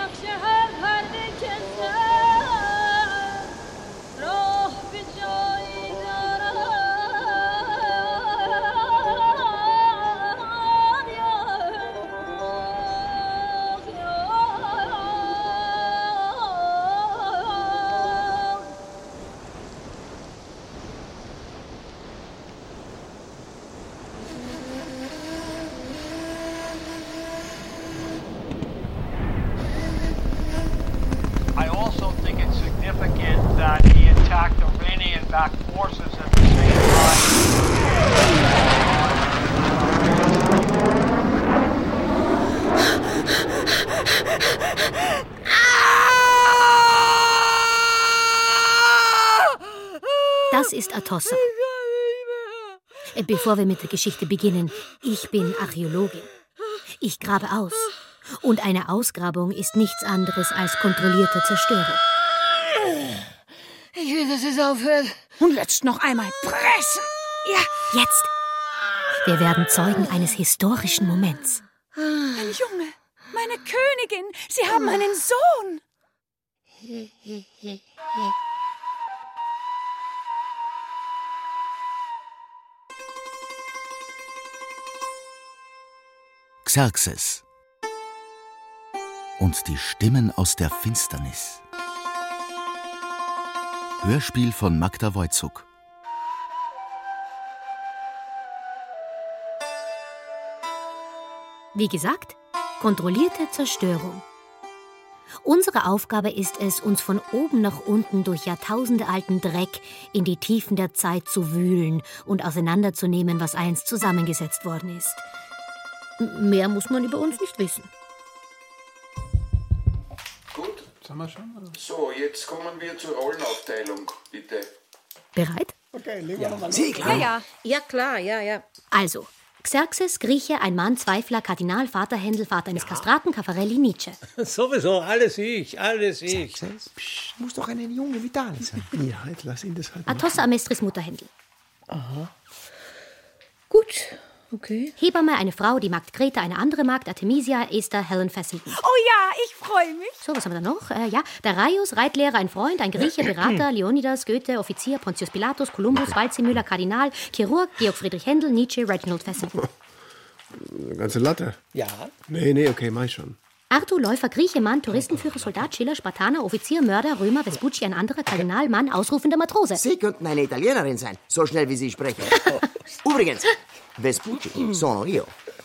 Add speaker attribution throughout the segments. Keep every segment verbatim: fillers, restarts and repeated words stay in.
Speaker 1: Das ist Atossa. Bevor wir mit der Geschichte beginnen, ich bin Archäologin. Ich grabe aus. Und eine Ausgrabung ist nichts anderes als kontrollierte Zerstörung.
Speaker 2: Ich will, dass es aufhört. Und jetzt noch einmal pressen. Ja.
Speaker 1: Jetzt. Wir werden Zeugen eines historischen Moments.
Speaker 2: Mein Junge, meine Königin, Sie haben einen Sohn.
Speaker 3: Xerxes und die Stimmen aus der Finsternis. Hörspiel von Magda Wojcuk.
Speaker 1: Wie gesagt, kontrollierte Zerstörung. Unsere Aufgabe ist es, uns von oben nach unten durch jahrtausendealten Dreck in die Tiefen der Zeit zu wühlen und auseinanderzunehmen, was einst zusammengesetzt worden ist. Mehr muss man über uns nicht wissen.
Speaker 4: Gut.
Speaker 5: Sind wir schon? Oder?
Speaker 4: So, jetzt kommen wir zur Rollenaufteilung, bitte.
Speaker 1: Bereit?
Speaker 5: Okay, legen wir nochmal los.
Speaker 2: Sie, klar. Ja, ja.
Speaker 6: Ja, klar, ja, ja.
Speaker 1: Also, Xerxes, Grieche, ein Mann, Zweifler, Kardinal, Vater Händel, Vater eines Kastraten, Caffarelli, Nietzsche.
Speaker 7: Sowieso, alles ich, alles ich.
Speaker 5: Xerxes, psch, muss doch eine junge Vitale sein. Ja, jetzt lass ihn das halt machen.
Speaker 1: Atossa, Amestris, Mutter Händel.
Speaker 6: Aha. Gut, okay.
Speaker 1: Hebamme, eine Frau, die Magd Greta, eine andere Magd, Artemisia, Esther, Helen Fessenden.
Speaker 2: Oh ja, ich freue mich.
Speaker 1: So, was haben wir da noch? Äh, ja, Darius, Reitlehrer, ein Freund, ein Grieche, Berater, Leonidas, Goethe, Offizier, Pontius Pilatus, Kolumbus, Waldseemüller, Kardinal, Chirurg, Georg Friedrich Händel, Nietzsche, Reginald Fessenden.
Speaker 5: Eine ganze Latte.
Speaker 7: Ja.
Speaker 5: Nee, nee, okay, mach ich schon.
Speaker 1: Arthur, Läufer, Grieche, Mann, Touristenführer, Soldat, Schiller, Spartaner, Offizier, Mörder, Römer, Vespucci, ein anderer, Kardinal, Mann, ausrufender Matrose.
Speaker 8: Sie könnten eine Italienerin sein, so schnell wie Sie sprechen. Übrigens, Vespucci, sono io.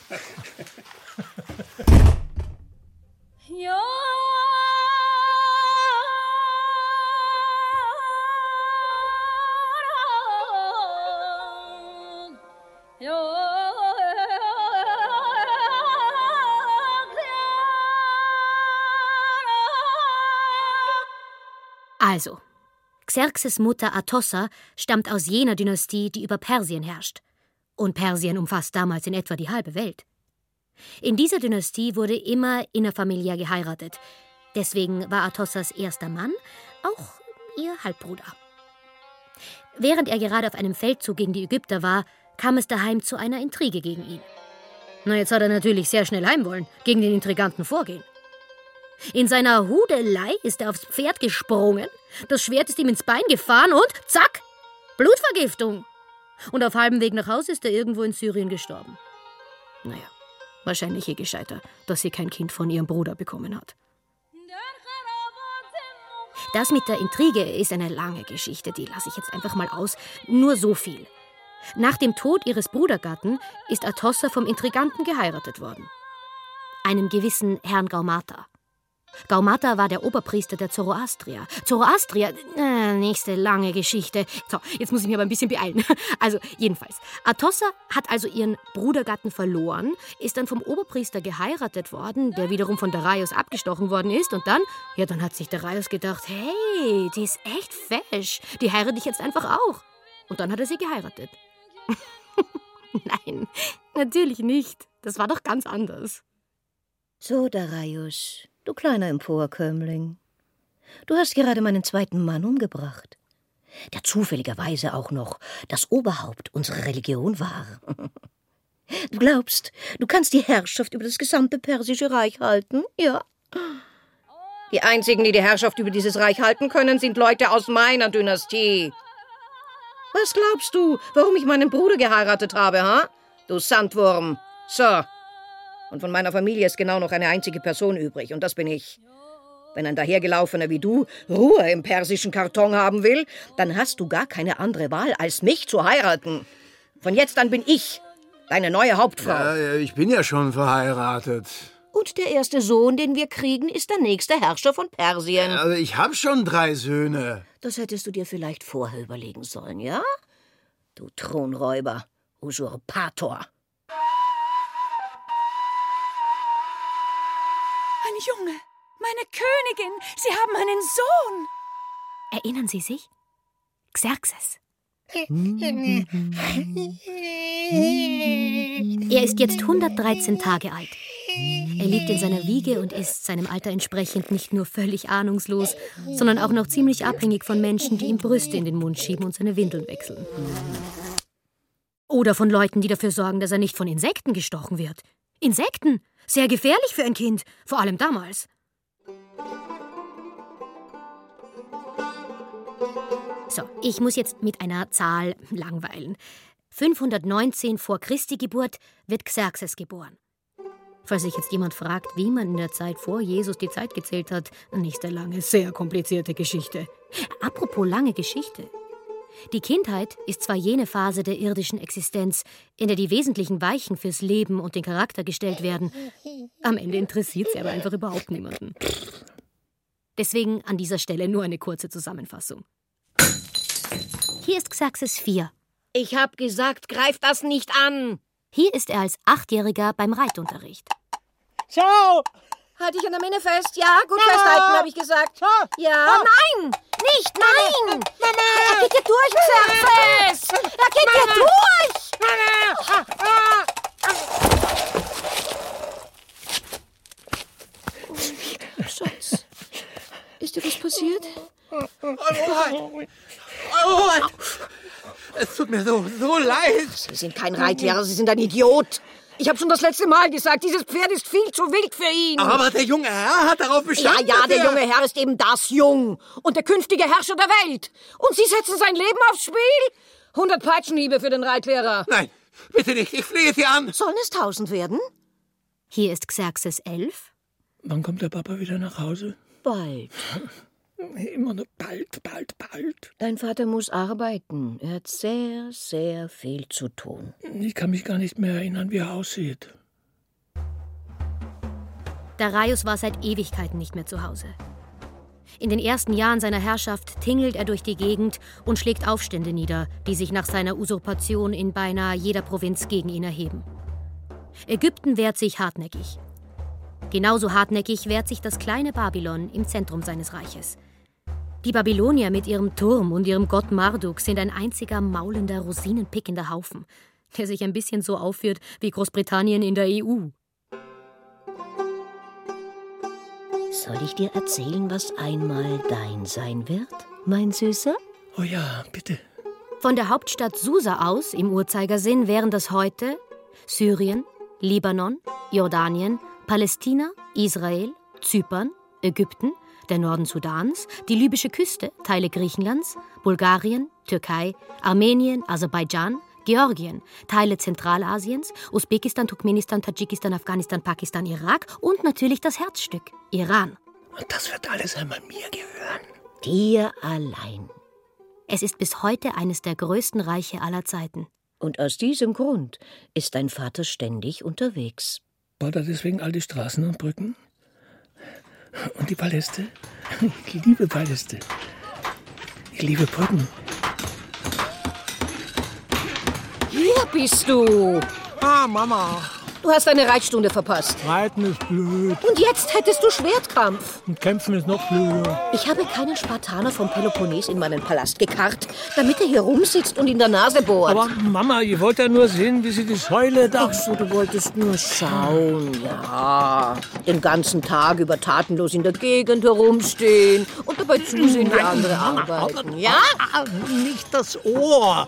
Speaker 2: Ja.
Speaker 1: Also, Xerxes Mutter Atossa stammt aus jener Dynastie, die über Persien herrscht. Und Persien umfasst damals in etwa die halbe Welt. In dieser Dynastie wurde immer innerfamiliär geheiratet. Deswegen war Atossas erster Mann auch ihr Halbbruder. Während er gerade auf einem Feldzug gegen die Ägypter war, kam es daheim zu einer Intrige gegen ihn. Na, jetzt hat er natürlich sehr schnell heim wollen, gegen den Intriganten vorgehen. In seiner Hudelei ist er aufs Pferd gesprungen, das Schwert ist ihm ins Bein gefahren und zack, Blutvergiftung. Und auf halbem Weg nach Hause ist er irgendwo in Syrien gestorben. Naja, wahrscheinlich eh gescheiter, dass sie kein Kind von ihrem Bruder bekommen hat. Das mit der Intrige ist eine lange Geschichte, die lasse ich jetzt einfach mal aus. Nur so viel. Nach dem Tod ihres Brudergatten ist Atossa vom Intriganten geheiratet worden. Einem gewissen Herrn Gaumata. Gaumata war der Oberpriester der Zoroastrier. Zoroastrier, äh, nächste lange Geschichte. So, jetzt muss ich mich aber ein bisschen beeilen. Also, jedenfalls. Atossa hat also ihren Brudergatten verloren, ist dann vom Oberpriester geheiratet worden, der wiederum von Darius abgestochen worden ist. Und dann, ja, dann hat sich Darius gedacht, hey, die ist echt fesch. Die heirate ich jetzt einfach auch. Und dann hat er sie geheiratet. Nein, natürlich nicht. Das war doch ganz anders.
Speaker 6: So, Darius, du kleiner Emporkömmling. Du hast gerade meinen zweiten Mann umgebracht, der zufälligerweise auch noch das Oberhaupt unserer Religion war. Du glaubst, du kannst die Herrschaft über das gesamte persische Reich halten? Ja. Die einzigen, die die Herrschaft über dieses Reich halten können, sind Leute aus meiner Dynastie. Was glaubst du, warum ich meinen Bruder geheiratet habe, ha? Du Sandwurm. So. Und von meiner Familie ist genau noch eine einzige Person übrig, und das bin ich. Wenn ein dahergelaufener wie du Ruhe im persischen Karton haben will, dann hast du gar keine andere Wahl, als mich zu heiraten. Von jetzt an bin ich deine neue Hauptfrau.
Speaker 5: Ja, ich bin ja schon verheiratet.
Speaker 6: Und der erste Sohn, den wir kriegen, ist der nächste Herrscher von Persien.
Speaker 5: Also ich habe schon drei Söhne.
Speaker 6: Das hättest du dir vielleicht vorher überlegen sollen, ja? Du Thronräuber, Usurpator.
Speaker 2: Ein Junge, meine Königin, Sie haben einen Sohn.
Speaker 1: Erinnern Sie sich? Xerxes. Er ist jetzt hundertdreizehn Tage alt. Er liegt in seiner Wiege und ist seinem Alter entsprechend nicht nur völlig ahnungslos, sondern auch noch ziemlich abhängig von Menschen, die ihm Brüste in den Mund schieben und seine Windeln wechseln. Oder von Leuten, die dafür sorgen, dass er nicht von Insekten gestochen wird. Insekten! Sehr gefährlich für ein Kind, vor allem damals. So, ich muss jetzt mit einer Zahl langweilen. fünfhundertneunzehn vor Christi Geburt wird Xerxes geboren. Falls sich jetzt jemand fragt, wie man in der Zeit vor Jesus die Zeit gezählt hat, nächste lange, sehr komplizierte Geschichte. Apropos lange Geschichte. Die Kindheit ist zwar jene Phase der irdischen Existenz, in der die wesentlichen Weichen fürs Leben und den Charakter gestellt werden. Am Ende interessiert sie aber einfach überhaupt niemanden. Deswegen an dieser Stelle nur eine kurze Zusammenfassung. Hier ist Xerxes vier.
Speaker 6: Ich hab gesagt, greif das nicht an.
Speaker 1: Hier ist er als Achtjähriger beim Reitunterricht.
Speaker 7: Ciao!
Speaker 6: Halt dich an der Minne fest. Ja, gut ja. Festhalten, habe ich gesagt. Ja, ja, nein! Nicht, nein! Mama! Er geht dir durch, Xerxes! Er geht dir durch! Schatz, ist dir was passiert?
Speaker 7: Es tut mir so, so leid.
Speaker 6: Sie sind kein Reitlehrer, Sie sind ein Idiot. Ich habe schon das letzte Mal gesagt, dieses Pferd ist viel zu wild für ihn.
Speaker 7: Aber der junge Herr hat darauf bestanden.
Speaker 6: Ja, ja, der junge Herr ist eben das Jung und der künftige Herrscher der Welt. Und Sie setzen sein Leben aufs Spiel? Hundert Peitschenhiebe für den Reitlehrer.
Speaker 7: Nein, bitte nicht, ich flehe Sie an.
Speaker 6: Sollen es tausend werden?
Speaker 1: Hier ist Xerxes elf.
Speaker 7: Wann kommt der Papa wieder nach Hause?
Speaker 6: Bald.
Speaker 7: Immer nur bald, bald, bald.
Speaker 6: Dein Vater muss arbeiten. Er hat sehr, sehr viel zu tun.
Speaker 7: Ich kann mich gar nicht mehr erinnern, wie er aussieht.
Speaker 1: Darius war seit Ewigkeiten nicht mehr zu Hause. In den ersten Jahren seiner Herrschaft tingelt er durch die Gegend und schlägt Aufstände nieder, die sich nach seiner Usurpation in beinahe jeder Provinz gegen ihn erheben. Ägypten wehrt sich hartnäckig. Genauso hartnäckig wehrt sich das kleine Babylon im Zentrum seines Reiches. Die Babylonier mit ihrem Turm und ihrem Gott Marduk sind ein einziger maulender, rosinenpickender Haufen, der sich ein bisschen so aufführt wie Großbritannien in der E U.
Speaker 6: Soll ich dir erzählen, was einmal dein sein wird, mein Süßer?
Speaker 7: Oh ja, bitte.
Speaker 1: Von der Hauptstadt Susa aus, im Uhrzeigersinn, wären das heute Syrien, Libanon, Jordanien, Palästina, Israel, Zypern, Ägypten, der Norden Sudans, die libysche Küste, Teile Griechenlands, Bulgarien, Türkei, Armenien, Aserbaidschan, Georgien, Teile Zentralasiens, Usbekistan, Turkmenistan, Tadschikistan, Afghanistan, Pakistan, Irak und natürlich das Herzstück, Iran.
Speaker 7: Und das wird alles einmal mir gehören.
Speaker 6: Dir allein.
Speaker 1: Es ist bis heute eines der größten Reiche aller Zeiten.
Speaker 6: Und aus diesem Grund ist dein Vater ständig unterwegs.
Speaker 7: Baut er deswegen all die Straßen und Brücken? Und die Paläste? Ich liebe Paläste. Ich liebe Brücken.
Speaker 6: Hier bist du.
Speaker 7: Ah, Mama.
Speaker 6: Du hast deine Reitstunde verpasst.
Speaker 7: Reiten ist blöd.
Speaker 6: Und jetzt hättest du Schwertkampf.
Speaker 7: Und Kämpfen ist noch blöder.
Speaker 6: Ich habe keinen Spartaner vom Peloponnes in meinen Palast gekarrt, damit er hier rumsitzt und in der Nase bohrt.
Speaker 7: Aber Mama, ich wollte ja nur sehen, wie sie die Säule da...
Speaker 6: Ach so, du wolltest nur schauen, ja. Den ganzen Tag über tatenlos in der Gegend herumstehen und dabei zusehen, wie andere arbeiten, ja?
Speaker 7: Nicht das Ohr.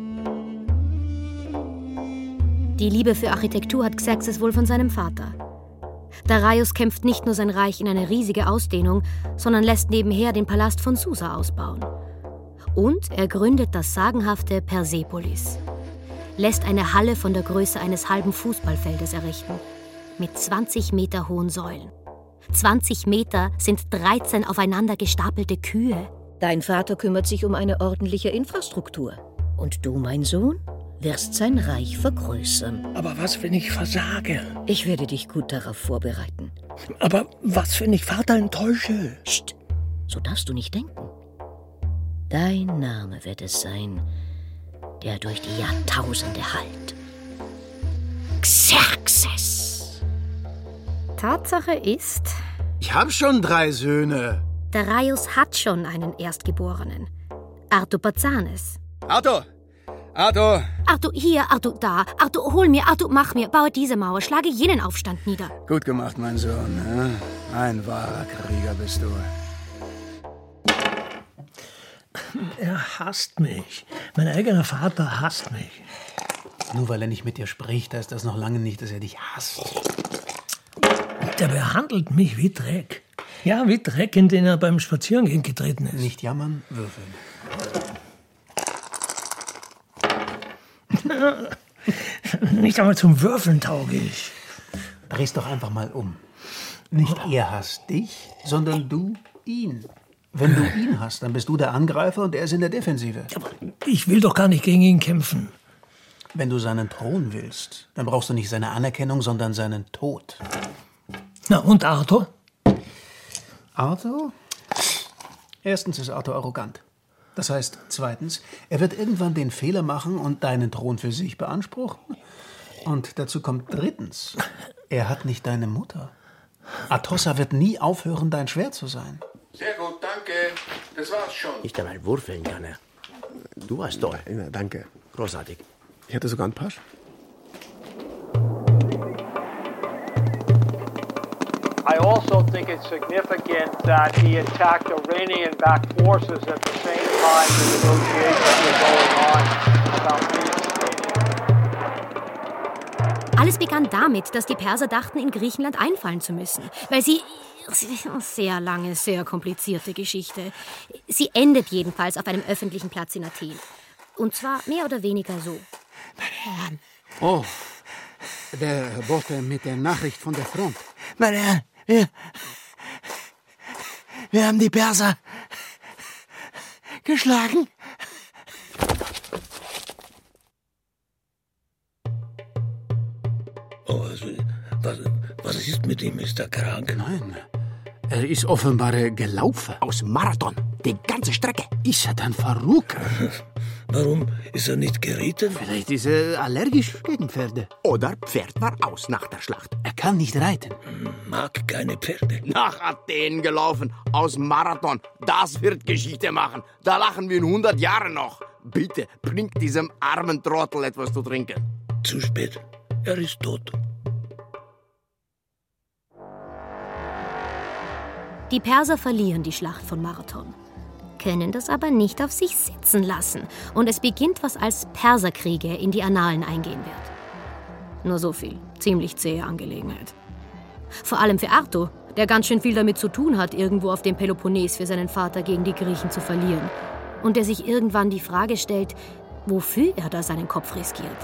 Speaker 1: Die Liebe für Architektur hat Xerxes wohl von seinem Vater. Darius kämpft nicht nur sein Reich in eine riesige Ausdehnung, sondern lässt nebenher den Palast von Susa ausbauen. Und er gründet das sagenhafte Persepolis. Lässt eine Halle von der Größe eines halben Fußballfeldes errichten. Mit zwanzig Meter hohen Säulen. zwanzig Meter sind dreizehn aufeinander gestapelte Kühe.
Speaker 6: Dein Vater kümmert sich um eine ordentliche Infrastruktur. Und du, mein Sohn, wirst sein Reich vergrößern.
Speaker 7: Aber was, wenn ich versage?
Speaker 6: Ich werde dich gut darauf vorbereiten.
Speaker 7: Aber was, wenn ich Vater enttäusche?
Speaker 6: Psst, so darfst du nicht denken. Dein Name wird es sein, der durch die Jahrtausende hallt. Xerxes.
Speaker 1: Tatsache ist,
Speaker 5: Ich hab schon drei Söhne.
Speaker 1: Darius hat schon einen Erstgeborenen. Artabazanes.
Speaker 5: Arthur! Arthur!
Speaker 1: Arthur, hier, Arthur, da. Arthur, hol mir, Arthur, mach mir, baue diese Mauer, schlage jenen Aufstand nieder.
Speaker 5: Gut gemacht, mein Sohn. Ja? Ein wahrer Krieger bist du.
Speaker 7: Er hasst mich. Mein eigener Vater hasst mich.
Speaker 9: Nur weil er nicht mit dir spricht, heißt das noch lange nicht, dass er dich hasst.
Speaker 7: Der behandelt mich wie Dreck. Ja, wie Dreck, in den er beim Spazierengehen getreten ist.
Speaker 9: Nicht jammern, würfeln.
Speaker 7: Nicht einmal zum Würfeln tauglich.
Speaker 9: Dreh's doch einfach mal um. Nicht er hasst dich, sondern du ihn. Wenn du ihn hast, dann bist du der Angreifer und er ist in der Defensive.
Speaker 7: Aber ich will doch gar nicht gegen ihn kämpfen.
Speaker 9: Wenn du seinen Thron willst, dann brauchst du nicht seine Anerkennung, sondern seinen Tod.
Speaker 7: Na, und Arthur?
Speaker 9: Arthur? Erstens ist Arthur arrogant. Das heißt, zweitens, er wird irgendwann den Fehler machen und deinen Thron für sich beanspruchen. Und dazu kommt drittens, er hat nicht deine Mutter. Atossa wird nie aufhören, dein Schwert zu sein.
Speaker 4: Sehr gut, danke. Das war's schon.
Speaker 8: Nicht einmal würfeln kann er. Du warst toll.
Speaker 5: Ja, danke.
Speaker 8: Großartig.
Speaker 5: Ich hatte sogar einen Pasch.
Speaker 10: I also think it's significant that he attacked Iranian-backed forces at the same time the negotiations were going on about peace.
Speaker 1: Alles begann damit, dass die Perser dachten, in Griechenland einfallen zu müssen, weil sie... Sehr lange, sehr komplizierte Geschichte. Sie endet jedenfalls auf einem öffentlichen Platz in Athen. Und zwar mehr oder weniger so.
Speaker 11: Meine Herren. Oh, der Bote mit der Nachricht von der Front.
Speaker 12: Meine Herren, wir, wir haben die Perser geschlagen.
Speaker 7: Oh, was, was, was ist mit ihm? Ist er krank?
Speaker 11: Nein, er ist offenbar gelaufen.
Speaker 8: Aus Marathon, die ganze Strecke.
Speaker 11: Ist er dann verrückt?
Speaker 7: Warum ist er nicht geritten?
Speaker 11: Vielleicht ist er allergisch gegen Pferde.
Speaker 8: Oder Pferd war aus nach der Schlacht.
Speaker 11: Er kann nicht reiten.
Speaker 7: Mag keine Pferde.
Speaker 8: Nach Athen gelaufen, aus Marathon. Das wird Geschichte machen. Da lachen wir in hundert Jahren noch. Bitte, bring diesem armen Trottel etwas zu trinken.
Speaker 7: Zu spät. Er ist tot.
Speaker 1: Die Perser verlieren die Schlacht von Marathon, können das aber nicht auf sich sitzen lassen. Und es beginnt, was als Perserkriege in die Annalen eingehen wird. Nur so viel. Ziemlich zähe Angelegenheit. Vor allem für Arto, der ganz schön viel damit zu tun hat, irgendwo auf dem Peloponnes für seinen Vater gegen die Griechen zu verlieren. Und der sich irgendwann die Frage stellt, wofür er da seinen Kopf riskiert.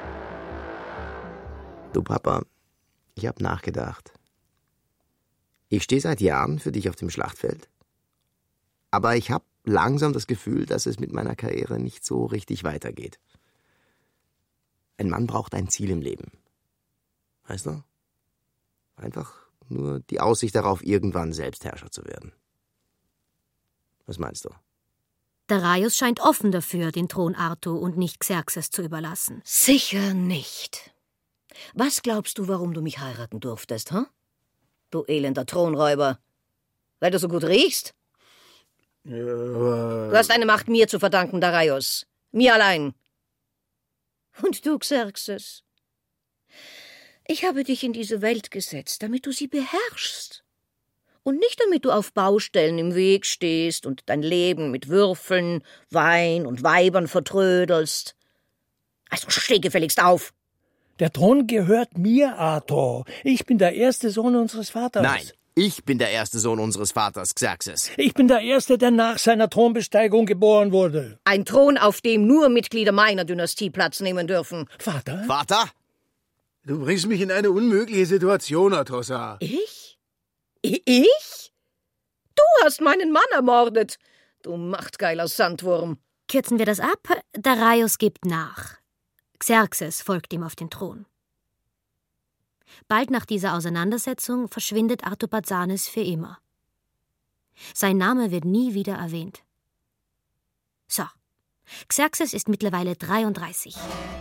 Speaker 8: Du Papa, ich hab nachgedacht. Ich stehe seit Jahren für dich auf dem Schlachtfeld. Aber ich habe langsam das Gefühl, dass es mit meiner Karriere nicht so richtig weitergeht. Ein Mann braucht ein Ziel im Leben. Weißt du? Einfach nur die Aussicht darauf, irgendwann Selbstherrscher zu werden. Was meinst du?
Speaker 1: Darius scheint offen dafür, den Thron Arto und nicht Xerxes zu überlassen.
Speaker 6: Sicher nicht. Was glaubst du, warum du mich heiraten durftest, hm? Du elender Thronräuber. Weil du so gut riechst?
Speaker 11: Ja.
Speaker 6: Du hast deine Macht mir zu verdanken, Darius. Mir allein. Und du, Xerxes? Ich habe dich in diese Welt gesetzt, damit du sie beherrschst. Und nicht damit du auf Baustellen im Weg stehst und dein Leben mit Würfeln, Wein und Weibern vertrödelst. Also steh gefälligst auf.
Speaker 7: Der Thron gehört mir, Arthur. Ich bin der erste Sohn unseres Vaters.
Speaker 8: Nein, ich bin der erste Sohn unseres Vaters, Xerxes.
Speaker 7: Ich bin der Erste, der nach seiner Thronbesteigung geboren wurde.
Speaker 6: Ein Thron, auf dem nur Mitglieder meiner Dynastie Platz nehmen dürfen.
Speaker 7: Vater?
Speaker 8: Vater?
Speaker 11: Du bringst mich in eine unmögliche Situation, Atossa.
Speaker 6: Ich? Ich? Du hast meinen Mann ermordet, du machtgeiler Sandwurm.
Speaker 1: Kürzen wir das ab. Darius gibt nach. Xerxes folgt ihm auf den Thron. Bald nach dieser Auseinandersetzung verschwindet Artopazanes für immer. Sein Name wird nie wieder erwähnt. So, Xerxes ist mittlerweile dreiunddreißig.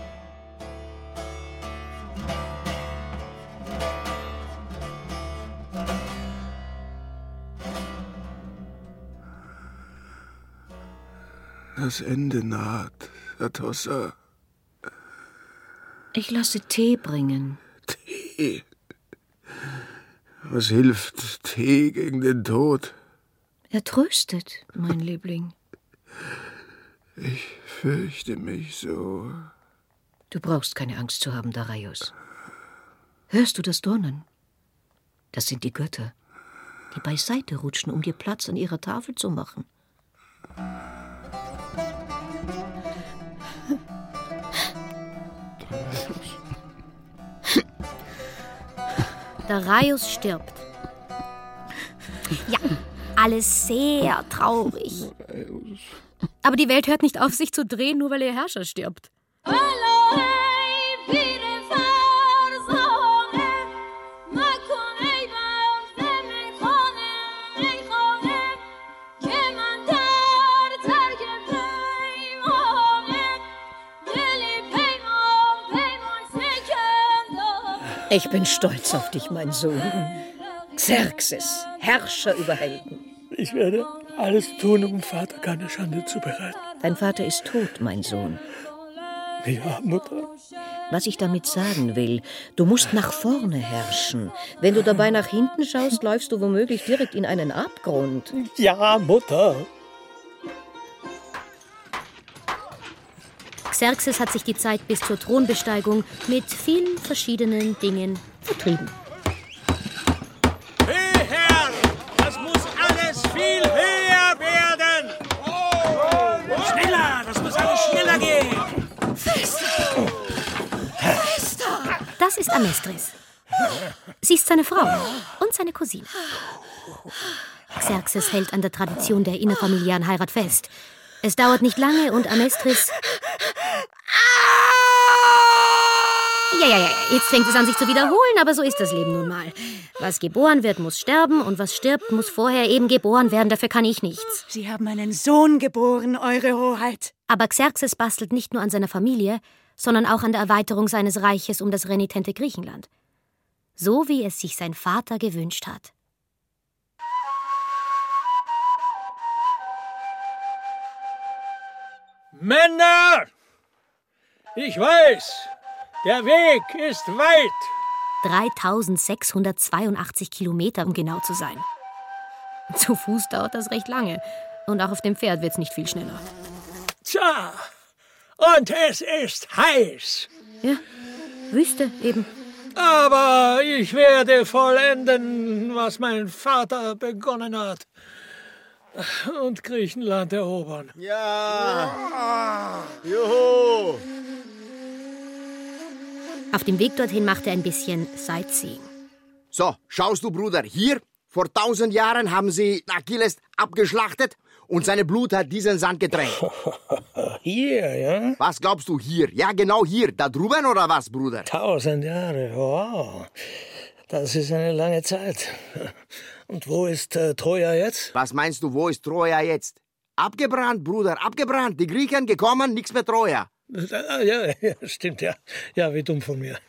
Speaker 11: Das Ende naht, Atossa.
Speaker 6: Ich lasse Tee bringen.
Speaker 11: Tee? Was hilft Tee gegen den Tod?
Speaker 6: Er tröstet, mein Liebling.
Speaker 11: Ich fürchte mich so.
Speaker 6: Du brauchst keine Angst zu haben, Darius. Hörst du das Donnern? Das sind die Götter, die beiseite rutschen, um dir Platz an ihrer Tafel zu machen.
Speaker 1: Darius stirbt. Ja, alles sehr traurig. Aber die Welt hört nicht auf, sich zu drehen, nur weil ihr Herrscher stirbt.
Speaker 6: Ich bin stolz auf dich, mein Sohn. Xerxes, Herrscher über Helden.
Speaker 7: Ich werde alles tun, um Vater keine Schande zu bereiten.
Speaker 6: Dein Vater ist tot, mein Sohn.
Speaker 7: Ja, Mutter.
Speaker 6: Was ich damit sagen will, du musst nach vorne herrschen. Wenn du dabei nach hinten schaust, läufst du womöglich direkt in einen Abgrund.
Speaker 7: Ja, Mutter.
Speaker 1: Xerxes hat sich die Zeit bis zur Thronbesteigung mit vielen verschiedenen Dingen vertrieben.
Speaker 13: Höher! Das muss alles viel höher werden! Oh. Schneller! Das muss alles schneller gehen!
Speaker 1: Fester! Fester! Das ist Amestris. Sie ist seine Frau und seine Cousine. Xerxes hält an der Tradition der innerfamiliären Heirat fest. Es dauert nicht lange und Amestris... Ja, ja, ja, jetzt fängt es an, sich zu wiederholen, aber so ist das Leben nun mal. Was geboren wird, muss sterben und was stirbt, muss vorher eben geboren werden, dafür kann ich nichts.
Speaker 2: Sie haben einen Sohn geboren, Eure Hoheit.
Speaker 1: Aber Xerxes bastelt nicht nur an seiner Familie, sondern auch an der Erweiterung seines Reiches um das renitente Griechenland. So wie es sich sein Vater gewünscht hat.
Speaker 7: Männer! Ich weiß, der Weg ist weit.
Speaker 1: dreitausendsechshundertzweiundachtzig Kilometer, um genau zu sein. Zu Fuß dauert das recht lange. Und auch auf dem Pferd wird's nicht viel schneller.
Speaker 7: Tja, und es ist heiß.
Speaker 1: Ja, Wüste eben.
Speaker 7: Aber ich werde vollenden, was mein Vater begonnen hat. Und Griechenland erobern.
Speaker 8: Ja! Juhu!
Speaker 1: Auf dem Weg dorthin macht er ein bisschen Sightseeing.
Speaker 8: So, schaust du, Bruder, hier, vor tausend Jahren haben sie Achilles abgeschlachtet und seine Blut hat diesen Sand getränkt.
Speaker 7: Hier, ja?
Speaker 8: Was glaubst du, hier? Ja, genau hier, da drüben oder was, Bruder?
Speaker 7: Tausend Jahre, wow. Das ist eine lange Zeit. Und wo ist äh, Troja jetzt?
Speaker 8: Was meinst du, wo ist Troja jetzt? Abgebrannt, Bruder, abgebrannt. Die Griechen gekommen, nichts mehr Troja.
Speaker 7: Ja, ja, stimmt, ja. Ja, wie dumm von mir.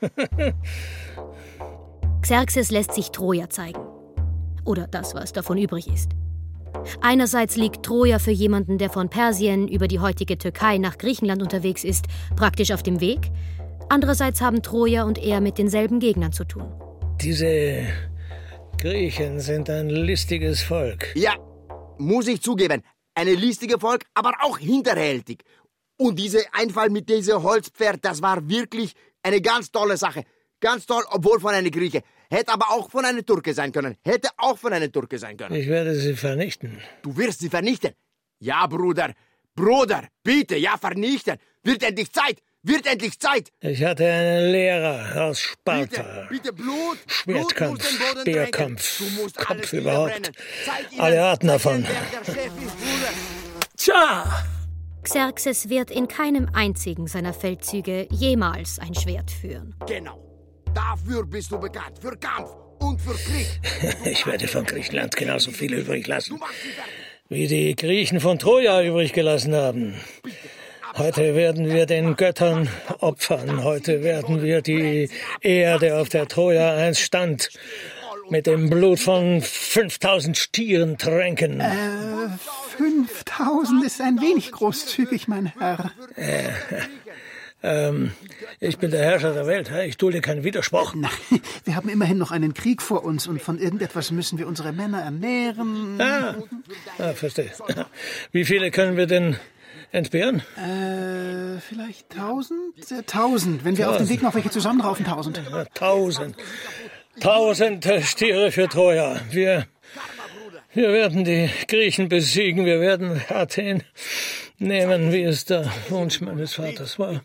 Speaker 1: Xerxes lässt sich Troja zeigen. Oder das, was davon übrig ist. Einerseits liegt Troja für jemanden, der von Persien über die heutige Türkei nach Griechenland unterwegs ist, praktisch auf dem Weg. Andererseits haben Troja und er mit denselben Gegnern zu tun.
Speaker 7: Diese Griechen sind ein listiges Volk.
Speaker 8: Ja, muss ich zugeben. Eine listige Volk, aber auch hinterhältig. Und dieser Einfall mit diesem Holzpferd, das war wirklich Eine ganz tolle Sache. Ganz toll, obwohl von einer Grieche. Hätte aber auch von einer Türke sein können. Hätte auch von einer Türke sein können.
Speaker 7: Ich werde sie vernichten.
Speaker 8: Du wirst sie vernichten? Ja, Bruder. Bruder, bitte, ja, vernichten. Wird endlich Zeit. Wird endlich Zeit.
Speaker 7: Ich hatte einen Lehrer aus Sparta.
Speaker 8: Bitte, bitte Blut.
Speaker 7: Schwertkampf,
Speaker 8: Blut muss den Boden
Speaker 7: Speerkampf,
Speaker 8: tränken. Du musst
Speaker 7: Kampf
Speaker 8: alles
Speaker 7: überhaupt.
Speaker 8: niederbrennen. Zeig ihnen,
Speaker 7: Alle Arten
Speaker 8: zeig
Speaker 7: davon.
Speaker 8: ihnen, wer der Chef ist, Bruder.
Speaker 7: Tja!
Speaker 1: Xerxes wird in keinem einzigen seiner Feldzüge jemals ein Schwert führen.
Speaker 8: Genau. Dafür bist du bekannt. Für Kampf und für Krieg.
Speaker 7: Ich werde von Griechenland genauso viel übrig lassen, wie die Griechen von Troja übrig gelassen haben. Heute werden wir den Göttern opfern. Heute werden wir die Erde, auf der Troja einst stand, mit dem Blut von fünftausend Stieren tränken.
Speaker 9: Äh, fünftausend ist ein wenig großzügig, mein Herr.
Speaker 7: Äh, ähm, ich bin der Herrscher der Welt. Ich dulde keinen Widerspruch.
Speaker 9: Nein, wir haben immerhin noch einen Krieg vor uns und von irgendetwas müssen wir unsere Männer ernähren.
Speaker 7: Ah, ah verstehe. Wie viele können wir denn entbehren?
Speaker 9: Äh, vielleicht tausend? Äh, tausend. Wenn wir auf dem Weg noch welche zusammenraufen, tausend.
Speaker 7: Ja, tausend. Tausend Stiere für Troja. Wir, wir werden die Griechen besiegen. Wir werden Athen nehmen, wie es der Wunsch meines Vaters war.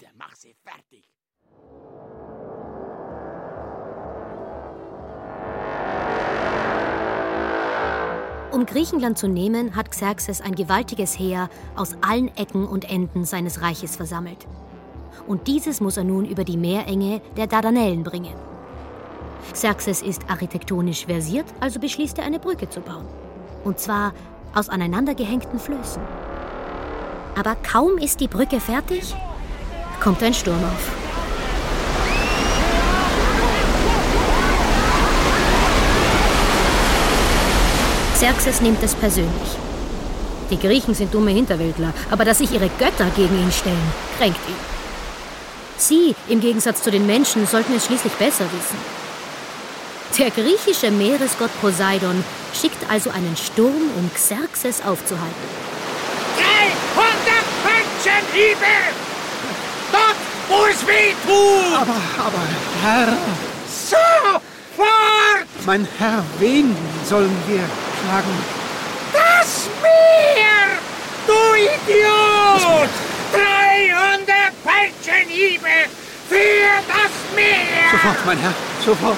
Speaker 1: Um Griechenland zu nehmen, hat Xerxes ein gewaltiges Heer aus allen Ecken und Enden seines Reiches versammelt. Und dieses muss er nun über die Meerenge der Dardanellen bringen. Xerxes ist architektonisch versiert, also beschließt er, eine Brücke zu bauen. Und zwar aus aneinandergehängten Flößen. Aber kaum ist die Brücke fertig, kommt ein Sturm auf. Xerxes nimmt es persönlich. Die Griechen sind dumme Hinterwäldler, aber dass sich ihre Götter gegen ihn stellen, kränkt ihn. Sie, im Gegensatz zu den Menschen, sollten es schließlich besser wissen. Der griechische Meeresgott Poseidon schickt also einen Sturm, um Xerxes aufzuhalten.
Speaker 13: dreihundert Peitschenhiebe! Dort, wo es weh tut!
Speaker 9: Aber, aber, Herr...
Speaker 13: Sofort!
Speaker 9: Mein Herr, wen sollen wir schlagen?
Speaker 13: Das Meer! Du Idiot! dreihundert Peitschenhiebe für das Meer!
Speaker 9: Sofort, mein Herr, sofort.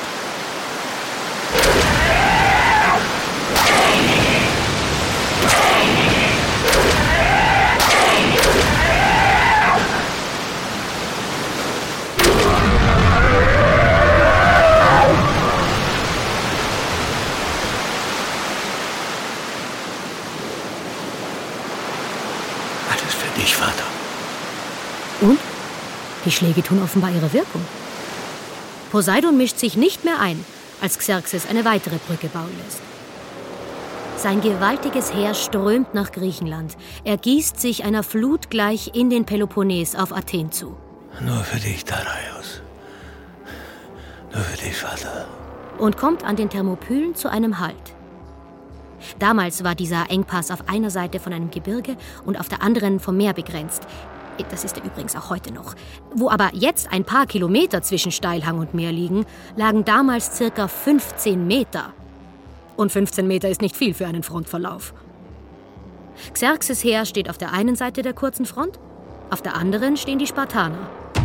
Speaker 7: Alles für dich, Vater.
Speaker 1: Und? Die Schläge tun offenbar ihre Wirkung. Poseidon mischt sich nicht mehr ein, als Xerxes eine weitere Brücke bauen lässt. Sein gewaltiges Heer strömt nach Griechenland. Er gießt sich einer Flut gleich in den Peloponnes auf Athen zu.
Speaker 7: Nur für dich, Darius. Nur für dich, Vater.
Speaker 1: Und kommt an den Thermopylen zu einem Halt. Damals war dieser Engpass auf einer Seite von einem Gebirge und auf der anderen vom Meer begrenzt. Das ist er übrigens auch heute noch. Wo aber jetzt ein paar Kilometer zwischen Steilhang und Meer liegen, lagen damals circa fünfzehn Meter. Und fünfzehn Meter ist nicht viel für einen Frontverlauf. Xerxes Heer steht auf der einen Seite der kurzen Front, auf der anderen stehen die Spartaner.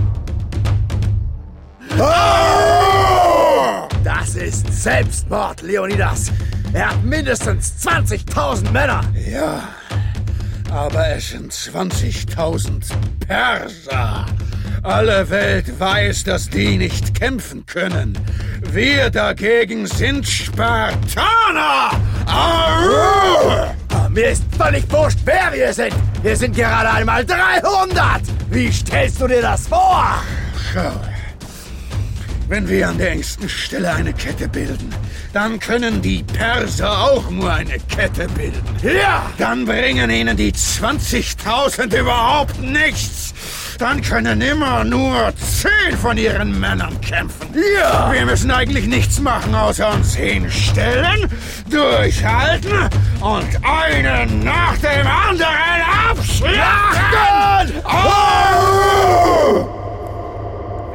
Speaker 14: Oh! Das ist Selbstmord, Leonidas. Er hat mindestens zwanzigtausend Männer.
Speaker 11: Ja, aber es sind zwanzigtausend Perser. Alle Welt weiß, dass die nicht kämpfen können. Wir dagegen sind Spartaner. Arr!
Speaker 14: Mir ist völlig wurscht, wer wir sind. Wir sind gerade einmal dreihundert. Wie stellst du dir das vor?
Speaker 11: Schau. Wenn wir an der engsten Stelle eine Kette bilden, dann können die Perser auch nur eine Kette bilden.
Speaker 14: Ja!
Speaker 11: Dann bringen ihnen die zwanzigtausend überhaupt nichts. Dann können immer nur zehn von ihren Männern kämpfen.
Speaker 14: Ja!
Speaker 11: Wir müssen eigentlich nichts machen, außer uns hinstellen, durchhalten und einen nach dem anderen abschlachten!
Speaker 14: Oh!
Speaker 10: Wir sind jetzt in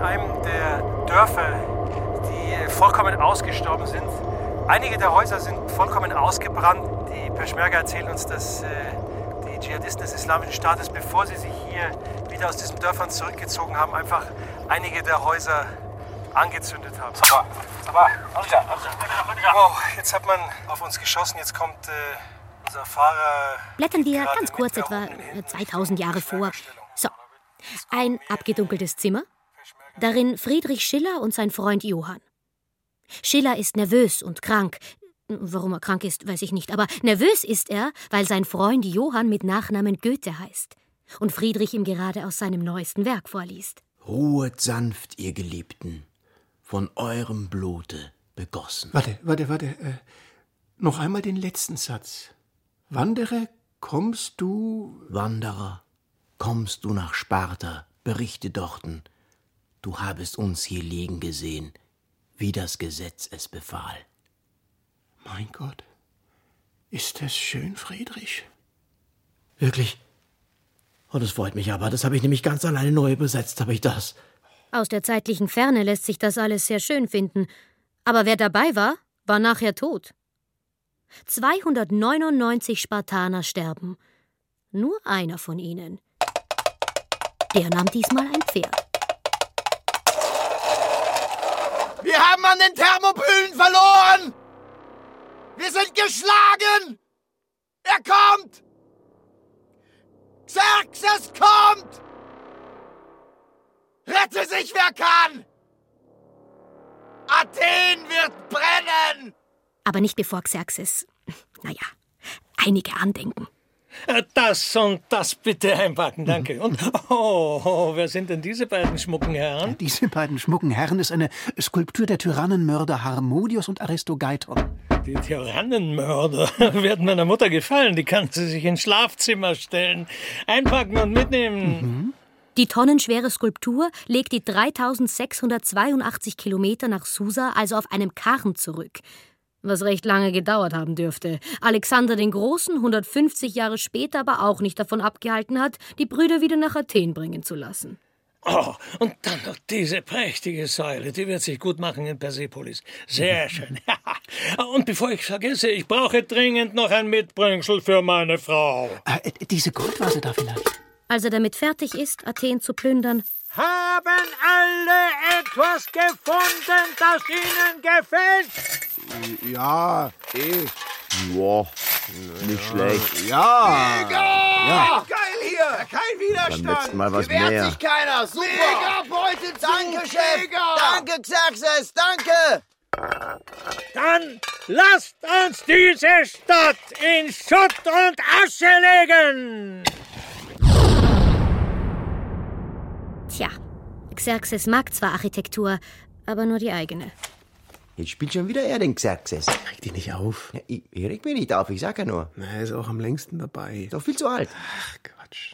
Speaker 15: einem der Dörfer, die vollkommen ausgestorben sind. Einige der Häuser sind vollkommen ausgebrannt. Die Peschmerga erzählen uns, dass äh, die Dschihadisten des Islamischen Staates, bevor sie sich hier wieder aus diesen Dörfern zurückgezogen haben, einfach einige der Häuser angezündet haben. Aber, aber, oh, jetzt hat man auf uns geschossen, jetzt kommt äh, unser Fahrer...
Speaker 1: Blättern wir ganz kurz etwa zweitausend Jahre vor. So, ein abgedunkeltes Zimmer, darin Friedrich Schiller und sein Freund Johann. Schiller ist nervös und krank. Warum er krank ist, weiß ich nicht, aber nervös ist er, weil sein Freund Johann mit Nachnamen Goethe heißt und Friedrich ihm gerade aus seinem neuesten Werk vorliest.
Speaker 12: Ruhet sanft, ihr Geliebten, von eurem Blute begossen.
Speaker 5: Warte, warte, warte. Äh, noch einmal den letzten Satz. Wandere, kommst du...
Speaker 12: Wanderer, kommst du nach Sparta, berichte dorten, du habest uns hier liegen gesehen, wie das Gesetz es befahl.
Speaker 5: Mein Gott, ist das schön, Friedrich?
Speaker 12: Wirklich? Oh, das freut mich aber. Das habe ich nämlich ganz alleine neu übersetzt, habe ich das.
Speaker 1: Aus der zeitlichen Ferne lässt sich das alles sehr schön finden. Aber wer dabei war, war nachher tot. zweihundertneunundneunzig Spartaner sterben. Nur einer von ihnen. Der nahm diesmal ein Pferd.
Speaker 14: Wir haben an den Thermopylen verloren! Wir sind geschlagen! Er kommt! Xerxes kommt! Rette sich, wer kann! Athen wird brennen!
Speaker 1: Aber nicht bevor Xerxes, naja, einige andenken.
Speaker 7: Das und das bitte einpacken, danke. Und oh, oh, wer sind denn diese beiden schmucken Herren?
Speaker 9: Diese beiden schmucken Herren ist eine Skulptur der Tyrannenmörder Harmodius und Aristogeiton.
Speaker 7: Die Tyrannenmörder werden meiner Mutter gefallen. Die kann sie sich ins Schlafzimmer stellen, einpacken und mitnehmen.
Speaker 1: Mhm. Die tonnenschwere Skulptur legt die dreitausendsechshundertzweiundachtzig Kilometer nach Susa also auf einem Karren zurück. Was recht lange gedauert haben dürfte. Alexander den Großen hundertfünfzig Jahre später aber auch nicht davon abgehalten hat, die Brüder wieder nach Athen bringen zu lassen.
Speaker 7: Oh, und dann noch diese prächtige Säule, die wird sich gut machen in Persepolis. Sehr schön. Und bevor ich vergesse, ich brauche dringend noch ein Mitbringsel für meine Frau.
Speaker 9: Äh, diese Goldvase da vielleicht.
Speaker 1: Als er damit fertig ist, Athen zu plündern,
Speaker 13: haben alle etwas gefunden, das ihnen gefällt?
Speaker 8: Ja, eh. Ja, nicht ja. schlecht.
Speaker 14: Ja! Mega!
Speaker 8: Ja.
Speaker 14: Geil hier! Kein Widerstand!
Speaker 8: Beim letzten Mal was
Speaker 14: Gewehrt
Speaker 8: mehr.
Speaker 14: sich keiner! Super! Mega Beute zu! Danke, Chef!
Speaker 16: Mega. Danke, Xerxes! Danke!
Speaker 13: Dann lasst uns diese Stadt in Schutt und Asche legen!
Speaker 1: Tja, Xerxes mag zwar Architektur, aber nur die eigene.
Speaker 8: Jetzt spielt schon wieder er den Xerxes.
Speaker 5: Reg dich nicht auf.
Speaker 8: Ja, ich, ich reg mich nicht auf, ich sag ja nur.
Speaker 5: Na, er ist auch am längsten dabei.
Speaker 8: Ist doch viel zu alt.
Speaker 5: Ach, Quatsch.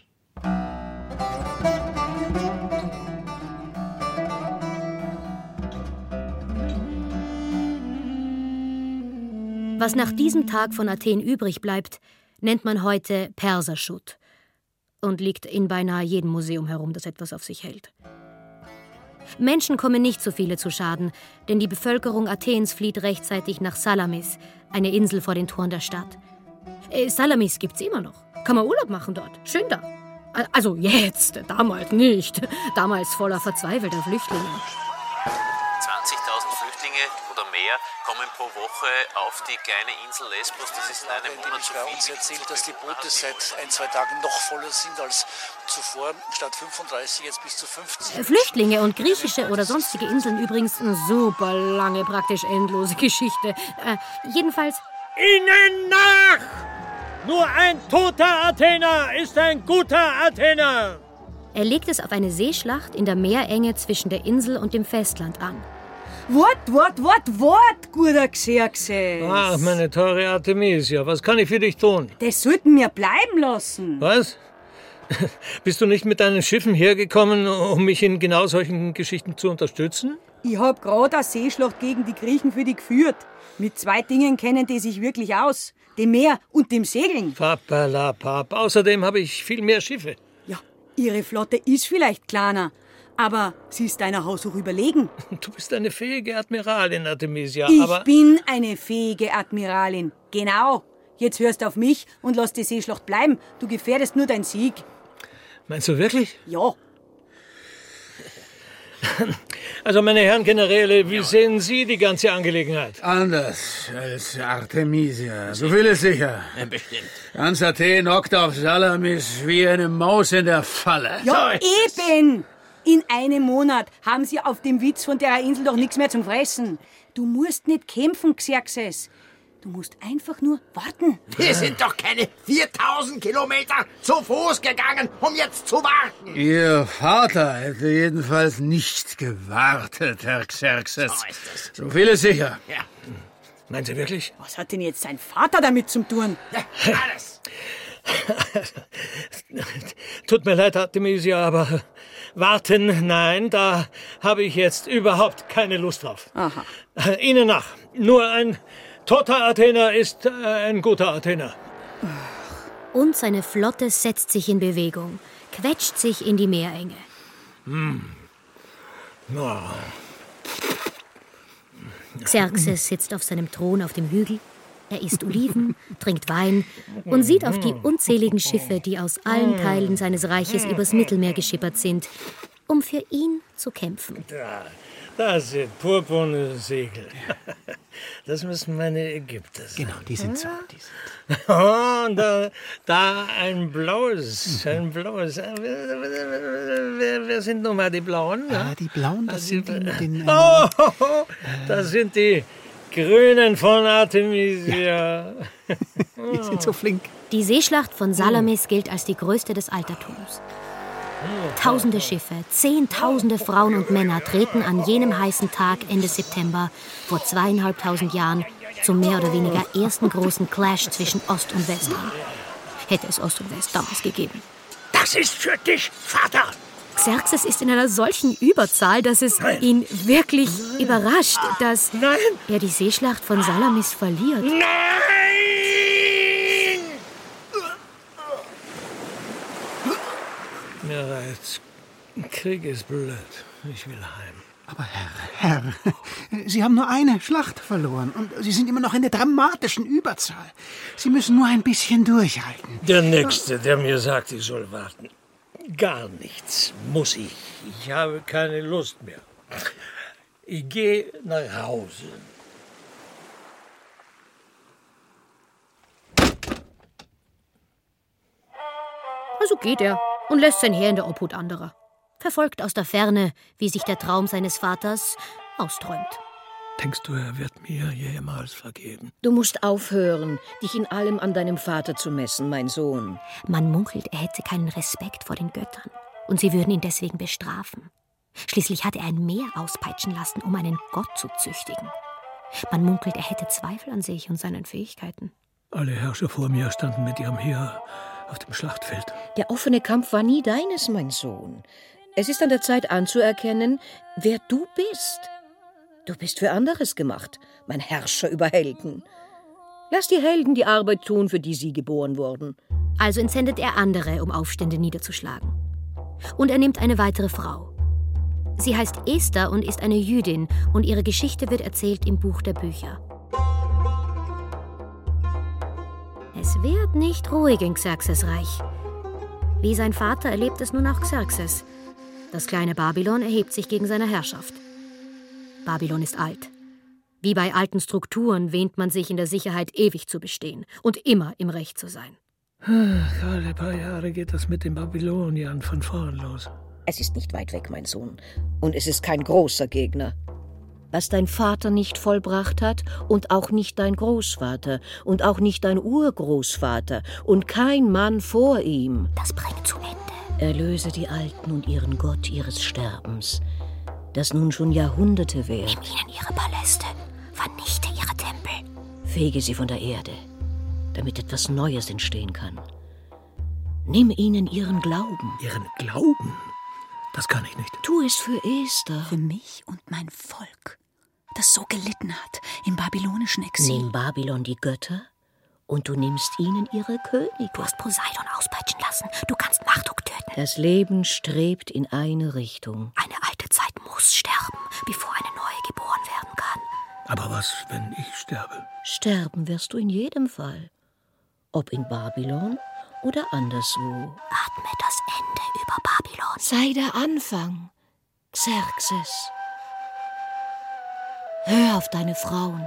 Speaker 1: Was nach diesem Tag von Athen übrig bleibt, nennt man heute Perserschutt und liegt in beinahe jedem Museum herum, das etwas auf sich hält. Menschen kommen nicht so viele zu Schaden, denn die Bevölkerung Athens flieht rechtzeitig nach Salamis, eine Insel vor den Toren der Stadt. Äh, Salamis gibt's immer noch. Kann man Urlaub machen dort. Schön da. Also jetzt, damals nicht. Damals voller verzweifelter Flüchtlinge.
Speaker 17: zwanzigtausend Flüchtlinge oder mehr kommen pro Woche auf die kleine Insel Lesbos. Das ist in einem Monat zu viel.
Speaker 18: Uns erzählt, dass die Boote seit ein, zwei Tagen noch voller sind als zuvor. Statt fünfunddreißig jetzt bis zu fünfzig.
Speaker 1: Flüchtlinge und griechische oder sonstige Inseln übrigens eine super lange, praktisch endlose Geschichte. Äh, jedenfalls...
Speaker 13: Ihnen nach! Nur ein toter Athener ist ein guter Athener!
Speaker 1: Er legt es auf eine Seeschlacht in der Meerenge zwischen der Insel und dem Festland an.
Speaker 2: Wort, Wort, Wort, Wort, guter Xerxes.
Speaker 7: Ach, meine teure Artemisia, was kann ich für dich tun?
Speaker 2: Das sollten wir bleiben lassen.
Speaker 7: Was? Bist du nicht mit deinen Schiffen hergekommen, um mich in genau solchen Geschichten zu unterstützen?
Speaker 2: Ich hab gerade eine Seeschlacht gegen die Griechen für die geführt. Mit zwei Dingen kennen die sich wirklich aus. Dem Meer und dem Segeln.
Speaker 7: Papalapap. Außerdem habe ich viel mehr Schiffe.
Speaker 2: Ja, ihre Flotte ist vielleicht kleiner. Aber sie ist deiner Haushoch überlegen.
Speaker 7: Du bist eine fähige Admiralin, Artemisia,
Speaker 2: ich
Speaker 7: aber...
Speaker 2: Ich bin eine fähige Admiralin, genau. Jetzt hörst auf mich und lass die Seeschlacht bleiben. Du gefährdest nur deinen Sieg.
Speaker 7: Meinst du wirklich?
Speaker 2: Ja.
Speaker 7: Also, meine Herren Generäle, wie sehen Sie die ganze Angelegenheit?
Speaker 11: Anders als Artemisia, so viel ist sicher.
Speaker 12: Ja, bestimmt.
Speaker 11: Ganz Athen hockt auf Salamis wie eine Maus in der Falle.
Speaker 2: Ja, so eben! In einem Monat haben sie auf dem Witz von der Insel doch nichts mehr zum Fressen. Du musst nicht kämpfen, Xerxes. Du musst einfach nur warten.
Speaker 14: Wir sind doch keine viertausend Kilometer zu Fuß gegangen, um jetzt zu warten.
Speaker 11: Ihr Vater hätte jedenfalls nicht gewartet, Herr Xerxes.
Speaker 14: So ist es.
Speaker 11: So viel ist sicher.
Speaker 14: Ja.
Speaker 7: Meinen Sie wirklich?
Speaker 2: Was hat denn jetzt sein Vater damit zu tun?
Speaker 14: Ja, alles.
Speaker 7: Tut mir leid, Artemisia, aber warten, nein, da habe ich jetzt überhaupt keine Lust drauf.
Speaker 2: Aha.
Speaker 7: Ihnen nach. Nur ein toter Athener ist ein guter Athener.
Speaker 1: Und seine Flotte setzt sich in Bewegung, quetscht sich in die Meerenge.
Speaker 7: Hm. Oh.
Speaker 1: Xerxes sitzt auf seinem Thron auf dem Hügel. Er isst Oliven, trinkt Wein und sieht auf die unzähligen Schiffe, die aus allen Teilen seines Reiches übers Mittelmeer geschippert sind, um für ihn zu kämpfen.
Speaker 7: Da, das sind purpurne Segel. Das müssen meine Ägypter sein.
Speaker 9: Genau, die sind so. Die sind.
Speaker 7: Oh, und da, da ein blaues, ein blaues. Wer, wer, wer sind nun mal die Blauen?
Speaker 9: Ah, die Blauen, das sind die mit den... Ähm,
Speaker 7: oh, das sind die Grünen von Artemisia.
Speaker 9: Ja. Die sind so flink.
Speaker 1: Die Seeschlacht von Salamis gilt als die größte des Altertums. Tausende Schiffe, Zehntausende Frauen und Männer treten an jenem heißen Tag Ende September vor zweieinhalbtausend Jahren zum mehr oder weniger ersten großen Clash zwischen Ost und West an. Hätte es Ost und West damals gegeben.
Speaker 14: Das ist für dich, Vater.
Speaker 1: Xerxes ist in einer solchen Überzahl, dass es Nein. ihn wirklich Nein. überrascht, dass
Speaker 7: Nein.
Speaker 1: er die Seeschlacht von Salamis verliert.
Speaker 7: Nein! Mir reizt. Krieg ist blöd. Ich will heim.
Speaker 9: Aber Herr, Herr, Sie haben nur eine Schlacht verloren und Sie sind immer noch in der dramatischen Überzahl. Sie müssen nur ein bisschen durchhalten.
Speaker 7: Der Nächste, der mir sagt, ich soll warten. Gar nichts muss ich. Ich habe keine Lust mehr. Ich gehe nach Hause.
Speaker 1: Also geht er und lässt sein Heer in der Obhut anderer. Verfolgt aus der Ferne, wie sich der Traum seines Vaters austräumt.
Speaker 7: Denkst du, er wird mir jemals vergeben?
Speaker 6: Du musst aufhören, dich in allem an deinem Vater zu messen, mein Sohn.
Speaker 1: Man munkelt, er hätte keinen Respekt vor den Göttern und sie würden ihn deswegen bestrafen. Schließlich hat er ein Meer auspeitschen lassen, um einen Gott zu züchtigen. Man munkelt, er hätte Zweifel an sich und seinen Fähigkeiten.
Speaker 7: Alle Herrscher vor mir standen mit ihrem Heer auf dem Schlachtfeld.
Speaker 6: Der offene Kampf war nie deines, mein Sohn. Es ist an der Zeit anzuerkennen, wer du bist. Du bist für anderes gemacht, mein Herrscher über Helden. Lass die Helden die Arbeit tun, für die sie geboren wurden.
Speaker 1: Also entsendet er andere, um Aufstände niederzuschlagen. Und er nimmt eine weitere Frau. Sie heißt Esther und ist eine Jüdin und ihre Geschichte wird erzählt im Buch der Bücher. Es wird nicht ruhig in Xerxes Reich. Wie sein Vater erlebt es nun auch Xerxes. Das kleine Babylon erhebt sich gegen seine Herrschaft. Babylon ist alt. Wie bei alten Strukturen wähnt man sich in der Sicherheit, ewig zu bestehen und immer im Recht zu sein.
Speaker 7: Alle paar Jahre geht das mit den Babyloniern von vorn los.
Speaker 6: Es ist nicht weit weg, mein Sohn. Und es ist kein großer Gegner. Was dein Vater nicht vollbracht hat und auch nicht dein Großvater und auch nicht dein Urgroßvater und kein Mann vor ihm.
Speaker 1: Das bringt zu Ende.
Speaker 6: Erlöse die Alten und ihren Gott ihres Sterbens, das nun schon Jahrhunderte währt.
Speaker 1: Nimm ihnen ihre Paläste, vernichte ihre Tempel.
Speaker 6: Fege sie von der Erde, damit etwas Neues entstehen kann. Nimm ihnen ihren Glauben.
Speaker 7: Ihren Glauben? Das kann ich nicht.
Speaker 6: Tu es für Esther.
Speaker 19: Für mich und mein Volk, das so gelitten hat im babylonischen Exil.
Speaker 6: Nimm Babylon die Götter Und du nimmst ihnen ihre Könige.
Speaker 1: Du hast Poseidon auspeitschen lassen. Du kannst Marduk töten.
Speaker 6: Das Leben strebt in eine Richtung.
Speaker 1: Eine alte Zeit muss sterben, bevor eine neue geboren werden kann.
Speaker 5: Aber was, wenn ich sterbe?
Speaker 6: Sterben wirst du in jedem Fall. Ob in Babylon oder anderswo.
Speaker 1: Atme das Ende über Babylon.
Speaker 6: Sei der Anfang, Xerxes. Hör auf deine Frauen.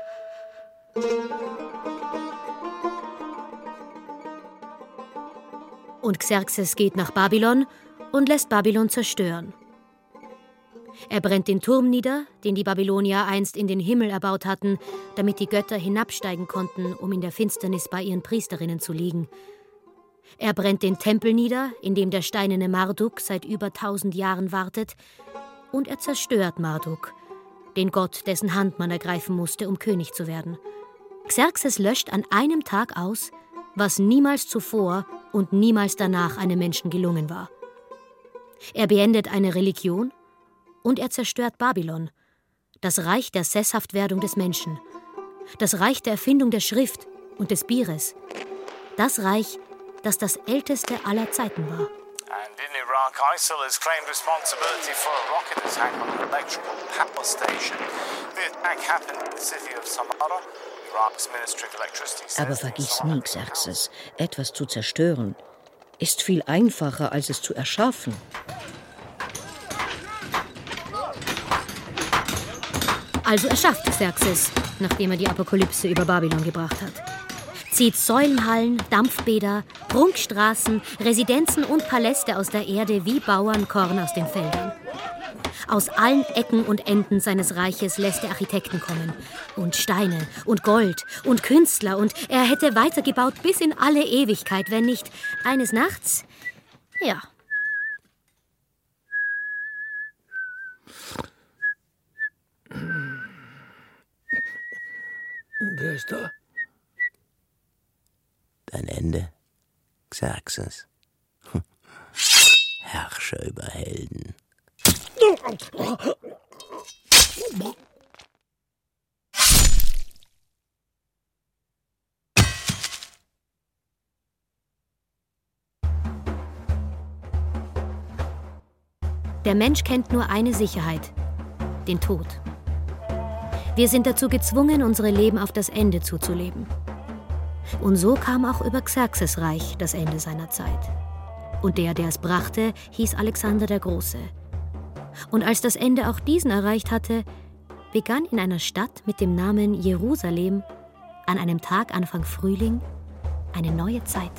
Speaker 1: Und Xerxes geht nach Babylon und lässt Babylon zerstören. Er brennt den Turm nieder, den die Babylonier einst in den Himmel erbaut hatten, damit die Götter hinabsteigen konnten, um in der Finsternis bei ihren Priesterinnen zu liegen. Er brennt den Tempel nieder, in dem der steinerne Marduk seit über tausend Jahren wartet, und er zerstört Marduk, den Gott, dessen Hand man ergreifen musste, um König zu werden. Xerxes löscht an einem Tag aus, was niemals zuvor und niemals danach einem Menschen gelungen war. Er beendet eine Religion und er zerstört Babylon, das Reich der Sesshaftwerdung des Menschen, das Reich der Erfindung der Schrift und des Bieres, das Reich, das das älteste aller Zeiten war.
Speaker 19: And in Iraq, ISIL has claimed responsibility for a rocket attack on an electrical power station. The attack happened in the city of Samarra. Iraq's Ministry of Electricity says.
Speaker 6: Aber vergiss nie, Xerxes, etwas zu zerstören ist viel einfacher, als es zu erschaffen.
Speaker 1: Also erschafft Xerxes, nachdem er die Apokalypse über Babylon gebracht hat. Zieht Säulenhallen, Dampfbäder, Prunkstraßen, Residenzen und Paläste aus der Erde wie Bauernkorn aus den Feldern. Aus allen Ecken und Enden seines Reiches lässt er Architekten kommen. Und Steine und Gold und Künstler. Und er hätte weitergebaut bis in alle Ewigkeit, wenn nicht eines Nachts, ja.
Speaker 5: Wer ist da?
Speaker 12: Dein Ende, Xerxes. Herrscher über Helden.
Speaker 1: Der Mensch kennt nur eine Sicherheit: den Tod. Wir sind dazu gezwungen, unsere Leben auf das Ende zuzuleben. Und so kam auch über Xerxes Reich das Ende seiner Zeit. Und der, der es brachte, hieß Alexander der Große. Und als das Ende auch diesen erreicht hatte, begann in einer Stadt mit dem Namen Jerusalem an einem Tag Anfang Frühling eine neue Zeit.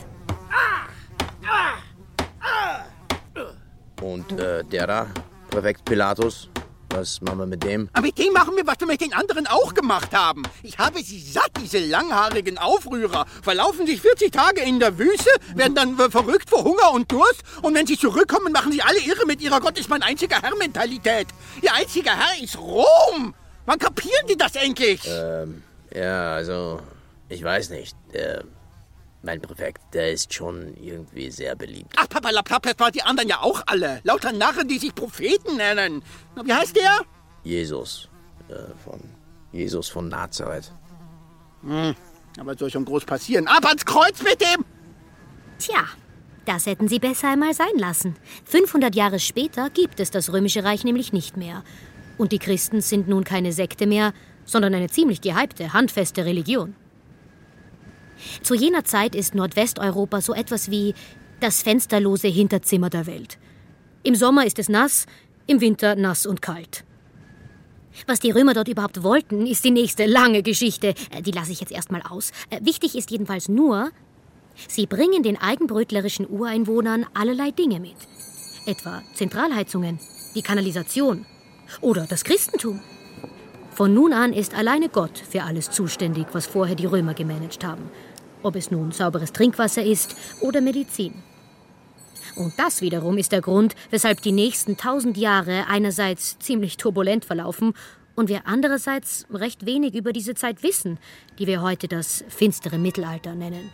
Speaker 8: Und äh, der da, Präfekt Pilatus, was machen wir mit dem?
Speaker 11: Aber mit dem machen wir, was wir mit den anderen auch gemacht haben. Ich habe sie satt, diese langhaarigen Aufrührer. Verlaufen sich vierzig Tage in der Wüste, werden dann äh, verrückt vor Hunger und Durst. Und wenn sie zurückkommen, machen sie alle irre mit ihrer Gott ist mein einziger Herr-Mentalität. Ihr einziger Herr ist Rom. Wann kapieren die das endlich?
Speaker 8: Ähm, ja, also, ich weiß nicht. Der, mein Präfekt, der ist schon irgendwie sehr beliebt.
Speaker 11: Ach, papalapap, das waren die anderen ja auch alle. Lauter Narren, die sich Propheten nennen. Na, wie heißt der?
Speaker 8: Jesus. Äh, von Jesus von Nazareth.
Speaker 11: Hm, aber soll schon groß passieren. Ab ans Kreuz mit dem!
Speaker 1: Tja, das hätten sie besser einmal sein lassen. fünfhundert Jahre später gibt es das Römische Reich nämlich nicht mehr. Und die Christen sind nun keine Sekte mehr, sondern eine ziemlich gehypte, handfeste Religion. Zu jener Zeit ist Nordwesteuropa so etwas wie das fensterlose Hinterzimmer der Welt. Im Sommer ist es nass, im Winter nass und kalt. Was die Römer dort überhaupt wollten, ist die nächste lange Geschichte. Die lasse ich jetzt erstmal aus. Wichtig ist jedenfalls nur, sie bringen den eigenbrötlerischen Ureinwohnern allerlei Dinge mit. Etwa Zentralheizungen, die Kanalisation oder das Christentum. Von nun an ist alleine Gott für alles zuständig, was vorher die Römer gemanagt haben. Ob es nun sauberes Trinkwasser ist oder Medizin. Und das wiederum ist der Grund, weshalb die nächsten tausend Jahre einerseits ziemlich turbulent verlaufen und wir andererseits recht wenig über diese Zeit wissen, die wir heute das finstere Mittelalter nennen.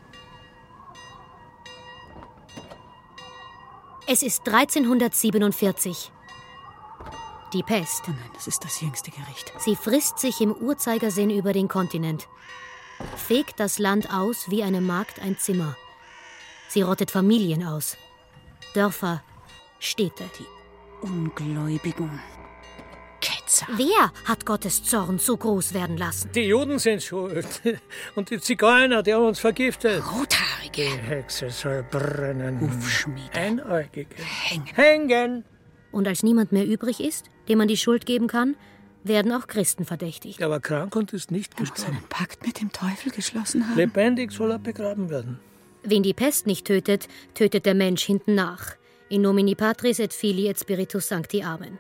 Speaker 1: Es ist dreizehnhundertsiebenundvierzig. Die Pest.
Speaker 2: Oh nein, das ist das jüngste Gericht.
Speaker 1: Sie frisst sich im Uhrzeigersinn über den Kontinent. fegt das Land aus wie eine Magd ein Zimmer. Sie rottet Familien aus, Dörfer, Städte.
Speaker 2: Die Ungläubigen. Ketzer.
Speaker 1: Wer hat Gottes Zorn so groß werden lassen?
Speaker 7: Die Juden sind schuld. Und die Zigeuner, die haben uns vergiftet.
Speaker 2: Rothaarige.
Speaker 7: Die Hexe soll brennen.
Speaker 2: Hufschmiede.
Speaker 7: Einäugige.
Speaker 2: Hängen.
Speaker 7: Hängen.
Speaker 1: Und als niemand mehr übrig ist, dem man die Schuld geben kann, werden auch Christen verdächtigt.
Speaker 7: Er war krank und ist nicht
Speaker 2: Er muss
Speaker 7: gestorben.
Speaker 2: einen Pakt mit dem Teufel geschlossen haben.
Speaker 7: Lebendig soll er begraben werden.
Speaker 1: Wen die Pest nicht tötet, tötet der Mensch hinten nach. In nomine Patris et Filii et Spiritus Sancti. Amen.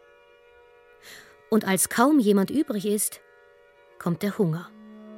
Speaker 1: Und als kaum jemand übrig ist, kommt der Hunger.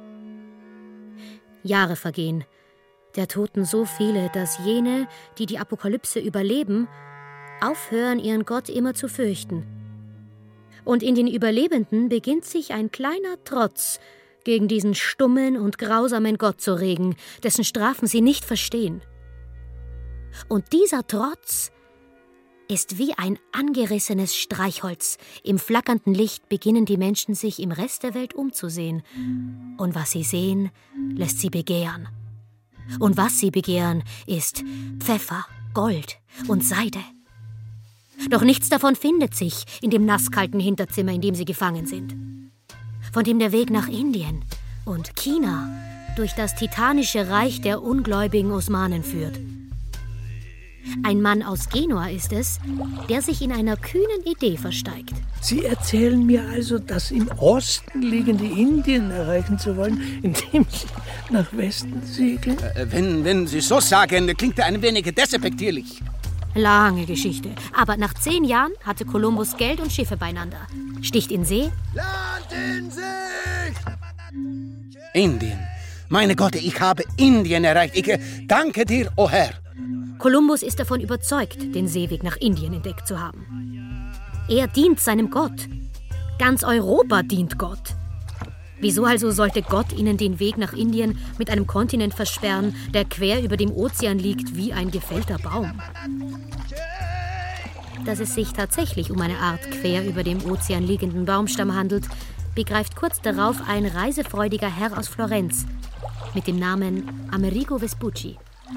Speaker 1: Jahre vergehen, der Toten so viele, dass jene, die die Apokalypse überleben, aufhören, ihren Gott immer zu fürchten. Und in den Überlebenden beginnt sich ein kleiner Trotz gegen diesen stummen und grausamen Gott zu regen, dessen Strafen sie nicht verstehen. Und dieser Trotz ist wie ein angerissenes Streichholz. Im flackernden Licht beginnen die Menschen sich im Rest der Welt umzusehen. Und was sie sehen, lässt sie begehren. Und was sie begehren, ist Pfeffer, Gold und Seide. Doch nichts davon findet sich in dem nasskalten Hinterzimmer, in dem sie gefangen sind. Von dem der Weg nach Indien und China durch das titanische Reich der ungläubigen Osmanen führt. Ein Mann aus Genua ist es, der sich in einer kühnen Idee versteigt.
Speaker 7: Sie erzählen mir also, das im Osten liegende Indien erreichen zu wollen, indem Sie nach Westen segeln?
Speaker 11: Äh, wenn, wenn Sie so sagen, klingt er ein wenig despektierlich.
Speaker 1: Lange Geschichte. Aber nach zehn Jahren hatte Kolumbus Geld und Schiffe beieinander. Sticht in See.
Speaker 14: Land in Sicht!
Speaker 11: Indien. Meine Gott, ich habe Indien erreicht. Ich äh, danke dir, o Herr.
Speaker 1: Kolumbus ist davon überzeugt, den Seeweg nach Indien entdeckt zu haben. Er dient seinem Gott. Ganz Europa dient Gott. Wieso also sollte Gott ihnen den Weg nach Indien mit einem Kontinent versperren, der quer über dem Ozean liegt wie ein gefällter Baum? Dass es sich tatsächlich um eine Art quer über dem Ozean liegenden Baumstamm handelt, begreift kurz darauf ein reisefreudiger Herr aus Florenz mit dem Namen Amerigo Vespucci.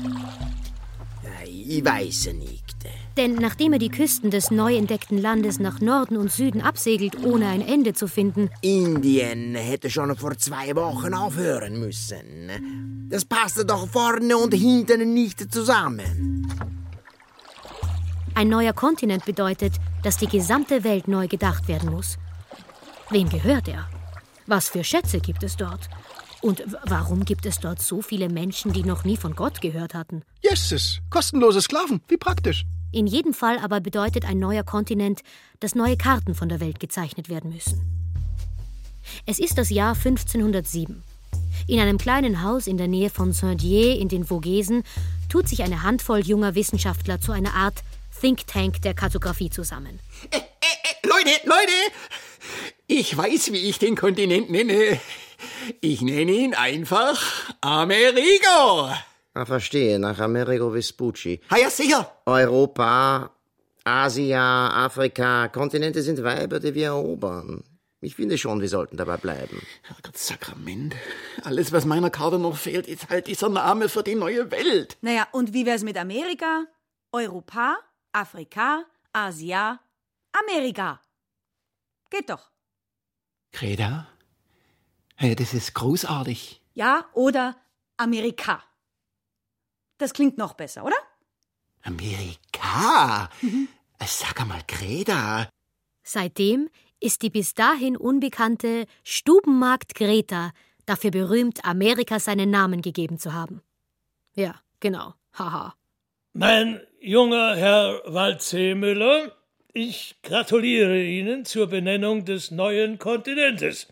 Speaker 12: Ich weiß nicht.
Speaker 1: Denn nachdem er die Küsten des neu entdeckten Landes nach Norden und Süden absegelt, ohne ein Ende zu finden...
Speaker 12: Indien hätte schon vor zwei Wochen aufhören müssen. Das passte doch vorne und hinten nicht zusammen.
Speaker 1: Ein neuer Kontinent bedeutet, dass die gesamte Welt neu gedacht werden muss. Wem gehört er? Was für Schätze gibt es dort? Und w- warum gibt es dort so viele Menschen, die noch nie von Gott gehört hatten?
Speaker 5: Yeses, kostenlose Sklaven, wie praktisch.
Speaker 1: In jedem Fall aber bedeutet ein neuer Kontinent, dass neue Karten von der Welt gezeichnet werden müssen. Es ist das Jahr fünfzehnhundertsieben. In einem kleinen Haus in der Nähe von Saint-Dié in den Vogesen tut sich eine Handvoll junger Wissenschaftler zu einer Art Think Tank der Kartografie zusammen.
Speaker 11: Äh, äh, äh, Leute, Leute! Ich weiß, wie ich den Kontinent nenne. Ich nenne ihn einfach Amerigo.
Speaker 8: Ah, verstehe, nach Amerigo Vespucci.
Speaker 11: Ah ja, sicher.
Speaker 8: Europa, Asia, Afrika, Kontinente sind Weiber, die wir erobern. Ich finde schon, wir sollten dabei bleiben.
Speaker 5: Herrgott Sakrament. Alles, was meiner Karte noch fehlt, ist halt dieser Name für die neue Welt.
Speaker 2: Naja, und wie wär's mit Amerika? Europa, Afrika, Asia, Amerika. Geht doch.
Speaker 5: Greta? Hey, das ist großartig.
Speaker 2: Ja, oder Amerika. Das klingt noch besser, oder?
Speaker 5: Amerika? Mhm. Sag einmal, Greta.
Speaker 1: Seitdem ist die bis dahin unbekannte Stubenmagd Greta dafür berühmt, Amerika seinen Namen gegeben zu haben. Ja, genau. Haha.
Speaker 7: Mein junger Herr Waldseemüller, ich gratuliere Ihnen zur Benennung des neuen Kontinentes.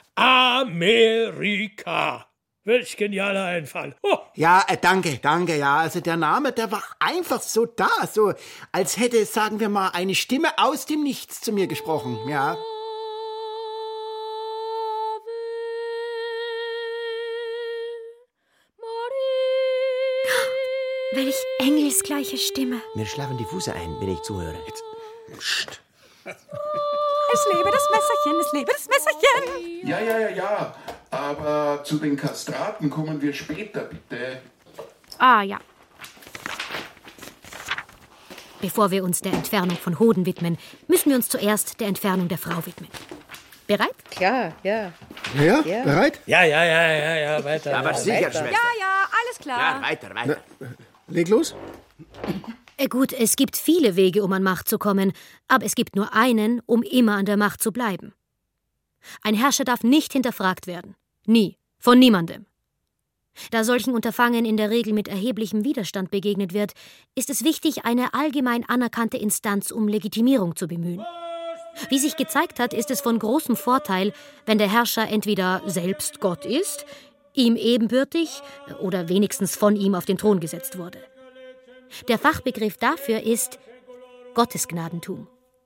Speaker 7: Amerika. Welch genialer Einfall. Oh.
Speaker 5: Ja, äh, danke, danke, ja. Also der Name, der war einfach so da, so als hätte, sagen wir mal, eine Stimme aus dem Nichts zu mir gesprochen, ja.
Speaker 1: Welch engelsgleiche Stimme.
Speaker 12: Mir schlafen die Füße ein, wenn ich zuhöre.
Speaker 5: Jetzt. Psst.
Speaker 2: Es lebe das Messerchen, es lebe das Messerchen.
Speaker 4: Ja, ja, ja, ja. Aber zu den Kastraten kommen wir später, bitte.
Speaker 1: Ah, ja. Bevor wir uns der Entfernung von Hoden widmen, müssen wir uns zuerst der Entfernung der Frau widmen. Bereit?
Speaker 6: Klar, ja.
Speaker 5: Ja, ja, bereit?
Speaker 7: Ja, ja, ja, ja, ja, weiter.
Speaker 14: Aber sicher,
Speaker 6: weiter.
Speaker 14: Schwester.
Speaker 2: Ja, ja, alles klar.
Speaker 14: Ja, weiter, weiter.
Speaker 5: Na, leg los.
Speaker 1: Äh, Gut, es gibt viele Wege, um an Macht zu kommen, aber es gibt nur einen, um immer an der Macht zu bleiben. Ein Herrscher darf nicht hinterfragt werden. Nie. Von niemandem. Da solchen Unterfangen in der Regel mit erheblichem Widerstand begegnet wird, ist es wichtig, eine allgemein anerkannte Instanz um Legitimierung zu bemühen. Wie sich gezeigt hat, ist es von großem Vorteil, wenn der Herrscher entweder selbst Gott ist, ihm ebenbürtig oder wenigstens von ihm auf den Thron gesetzt wurde. Der Fachbegriff dafür ist Gottesgnadentum.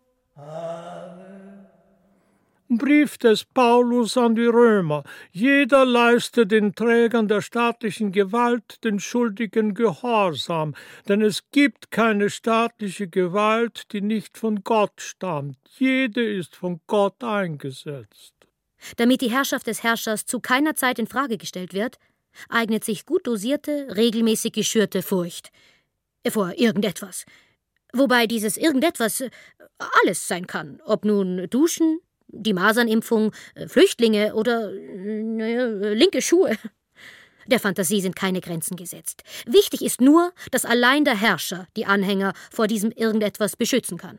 Speaker 7: Brief des Paulus an die Römer. Jeder leiste den Trägern der staatlichen Gewalt den schuldigen Gehorsam, denn es gibt keine staatliche Gewalt, die nicht von Gott stammt. Jede ist von Gott eingesetzt.
Speaker 1: Damit die Herrschaft des Herrschers zu keiner Zeit in Frage gestellt wird, eignet sich gut dosierte, regelmäßig geschürte Furcht vor irgendetwas. Wobei dieses irgendetwas alles sein kann, ob nun Duschen, die Masernimpfung, Flüchtlinge oder naja, linke Schuhe. Der Fantasie sind keine Grenzen gesetzt. Wichtig ist nur, dass allein der Herrscher die Anhänger vor diesem irgendetwas beschützen kann.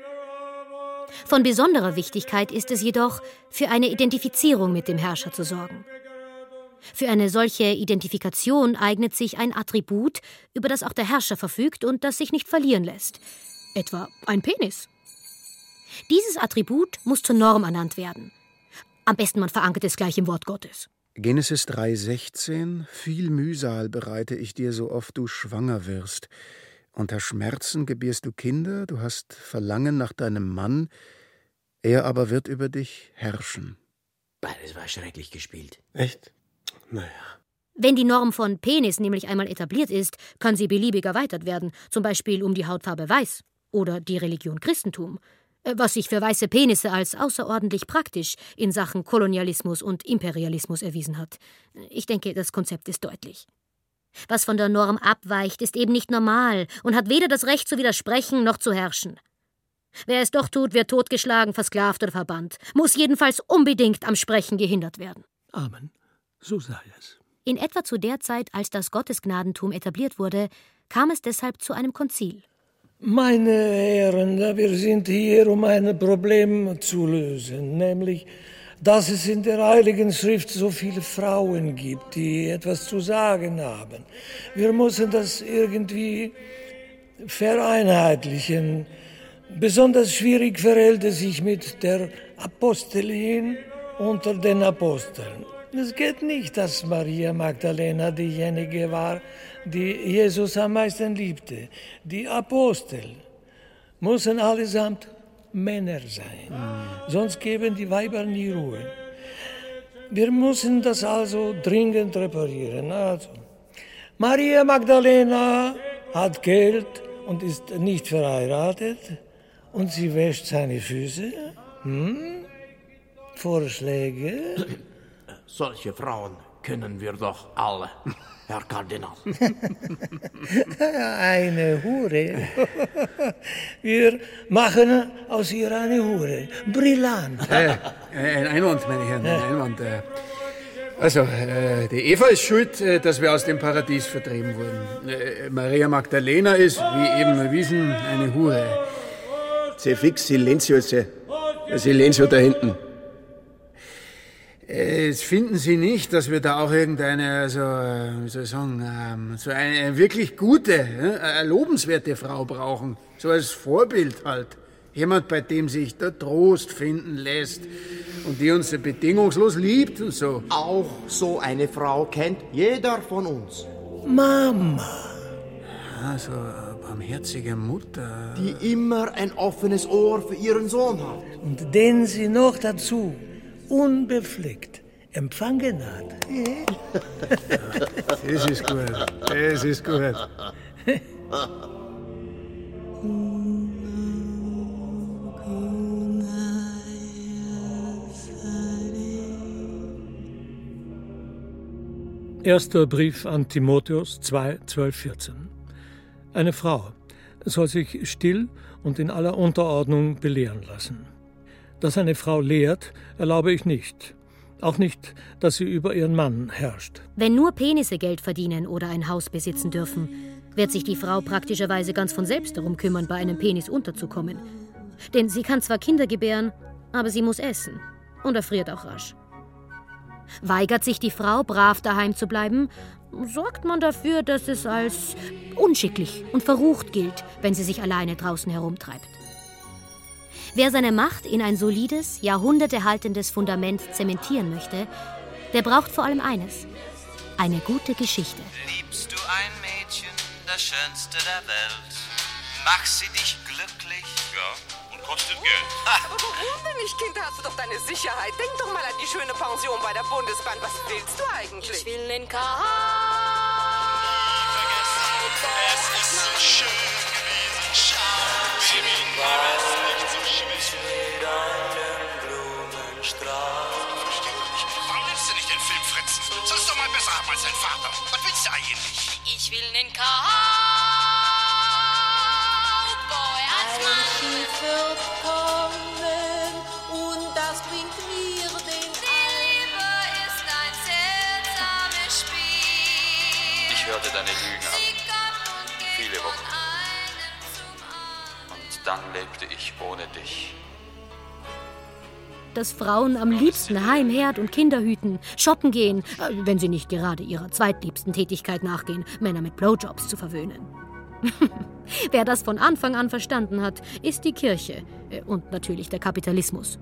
Speaker 1: Von besonderer Wichtigkeit ist es jedoch, für eine Identifizierung mit dem Herrscher zu sorgen. Für eine solche Identifikation eignet sich ein Attribut, über das auch der Herrscher verfügt und das sich nicht verlieren lässt. Etwa ein Penis. Dieses Attribut muss zur Norm ernannt werden. Am besten man verankert es gleich im Wort Gottes.
Speaker 9: Genesis drei sechzehn. Viel Mühsal bereite ich dir, so oft du schwanger wirst. Unter Schmerzen gebierst du Kinder, du hast Verlangen nach deinem Mann, er aber wird über dich herrschen.
Speaker 12: Das war schrecklich gespielt.
Speaker 9: Echt? Naja.
Speaker 1: Wenn die Norm von Penis nämlich einmal etabliert ist, kann sie beliebig erweitert werden, zum Beispiel um die Hautfarbe Weiß oder die Religion Christentum, was sich für weiße Penisse als außerordentlich praktisch in Sachen Kolonialismus und Imperialismus erwiesen hat. Ich denke, das Konzept ist deutlich. Was von der Norm abweicht, ist eben nicht normal und hat weder das Recht zu widersprechen noch zu herrschen. Wer es doch tut, wird totgeschlagen, versklavt oder verbannt, muss jedenfalls unbedingt am Sprechen gehindert werden.
Speaker 7: Amen. So sei es.
Speaker 1: In etwa zu der Zeit, als das Gottesgnadentum etabliert wurde, kam es deshalb zu einem Konzil.
Speaker 7: Meine Herren, wir sind hier, um ein Problem zu lösen, nämlich, dass es in der Heiligen Schrift so viele Frauen gibt, die etwas zu sagen haben. Wir müssen das irgendwie vereinheitlichen. Besonders schwierig verhält es sich mit der Apostelin unter den Aposteln. Es geht nicht, dass Maria Magdalena diejenige war, die Jesus am meisten liebte. Die Apostel müssen allesamt Männer sein, mhm. sonst geben die Weiber nie Ruhe. Wir müssen das also dringend reparieren. Also, Maria Magdalena hat Geld und ist nicht verheiratet und sie wäscht seine Füße. Hm? Vorschläge?
Speaker 12: Solche Frauen können wir doch alle, Herr Kardinal.
Speaker 7: Eine Hure. Wir machen aus ihr eine Hure. Brillant.
Speaker 9: Äh, ein Einwand, meine Herren, ein Einwand. Äh. Also, äh, die Eva ist schuld, äh, dass wir aus dem Paradies vertrieben wurden. Äh, Maria Magdalena ist, wie eben erwiesen, eine Hure.
Speaker 14: Se fix Silenzio, se. Silenzio da hinten.
Speaker 9: Es finden Sie nicht, dass wir da auch irgendeine, also, wie soll ich sagen, ähm, so eine wirklich gute, äh, lobenswerte Frau brauchen. So als Vorbild halt. Jemand, bei dem sich der Trost finden lässt und die uns bedingungslos liebt und so.
Speaker 12: Auch so eine Frau kennt jeder von uns.
Speaker 7: Mama.
Speaker 9: Ja, so eine barmherzige Mutter.
Speaker 12: Die immer ein offenes Ohr für ihren Sohn hat.
Speaker 7: Und den sie noch dazu unbefleckt empfangen hat.
Speaker 9: Das ist gut, das ist gut.
Speaker 7: Erster Brief an Timotheus zwei, zwölf, vierzehn. Eine Frau soll sich still und in aller Unterordnung belehren lassen. Dass eine Frau lehrt, erlaube ich nicht. Auch nicht, dass sie über ihren Mann herrscht.
Speaker 1: Wenn nur Penisse Geld verdienen oder ein Haus besitzen dürfen, wird sich die Frau praktischerweise ganz von selbst darum kümmern, bei einem Penis unterzukommen. Denn sie kann zwar Kinder gebären, aber sie muss essen und erfriert auch rasch. Weigert sich die Frau, brav daheim zu bleiben, sorgt man dafür, dass es als unschicklich und verrucht gilt, wenn sie sich alleine draußen herumtreibt. Wer seine Macht in ein solides, jahrhundertehaltendes Fundament zementieren möchte, der braucht vor allem eines: eine gute Geschichte.
Speaker 20: Liebst du ein Mädchen, das Schönste der Welt? Mach sie dich glücklich?
Speaker 13: Ja, und kostet Geld.
Speaker 21: Aber warum nicht, Kind? Hast du doch deine Sicherheit. Denk doch mal an die schöne Pension bei der Bundesbahn. Was willst du eigentlich?
Speaker 22: Ich will den K.
Speaker 13: Es ist so schön gewesen. Schau, Baby, es ist nicht so schwer.
Speaker 20: Mit einem Blumenstrauß.
Speaker 13: Ich verstehe doch nicht. Warum nimmst du nicht den Film Fritzen? Sollst doch mal besser haben als dein Vater. Was willst du eigentlich?
Speaker 22: Ich will den Cowboy als Mann.
Speaker 23: Ein Schiff wird kommen und das bringt mir den
Speaker 22: Liebe ist ein seltsames Spiel.
Speaker 24: Ich hörte deine Lügen an. Viele Wochen. Und dann lebte ich ohne dich.
Speaker 1: Dass Frauen am liebsten Heim, Herd und Kinder hüten, shoppen gehen, wenn sie nicht gerade ihrer zweitliebsten Tätigkeit nachgehen, Männer mit Blowjobs zu verwöhnen. Wer das von Anfang an verstanden hat, ist die Kirche und natürlich der Kapitalismus.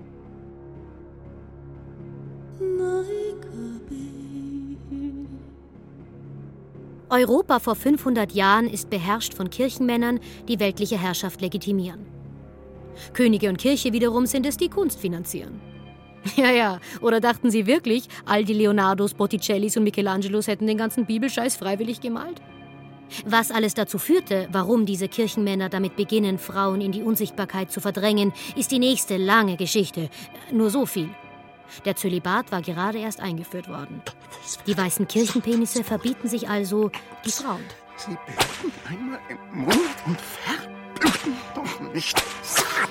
Speaker 1: Europa vor fünfhundert Jahren ist beherrscht von Kirchenmännern, die weltliche Herrschaft legitimieren. Könige und Kirche wiederum sind es, die Kunst finanzieren. Ja, ja, oder dachten Sie wirklich, all die Leonardos, Botticellis und Michelangelos hätten den ganzen Bibelscheiß freiwillig gemalt? Was alles dazu führte, warum diese Kirchenmänner damit beginnen, Frauen in die Unsichtbarkeit zu verdrängen, ist die nächste lange Geschichte. Nur so viel. Der Zölibat war gerade erst eingeführt worden. Die weißen Kirchenpenisse verbieten sich also die Frauen.
Speaker 11: Sie bilden einmal im Mund und verbluten doch nicht satt.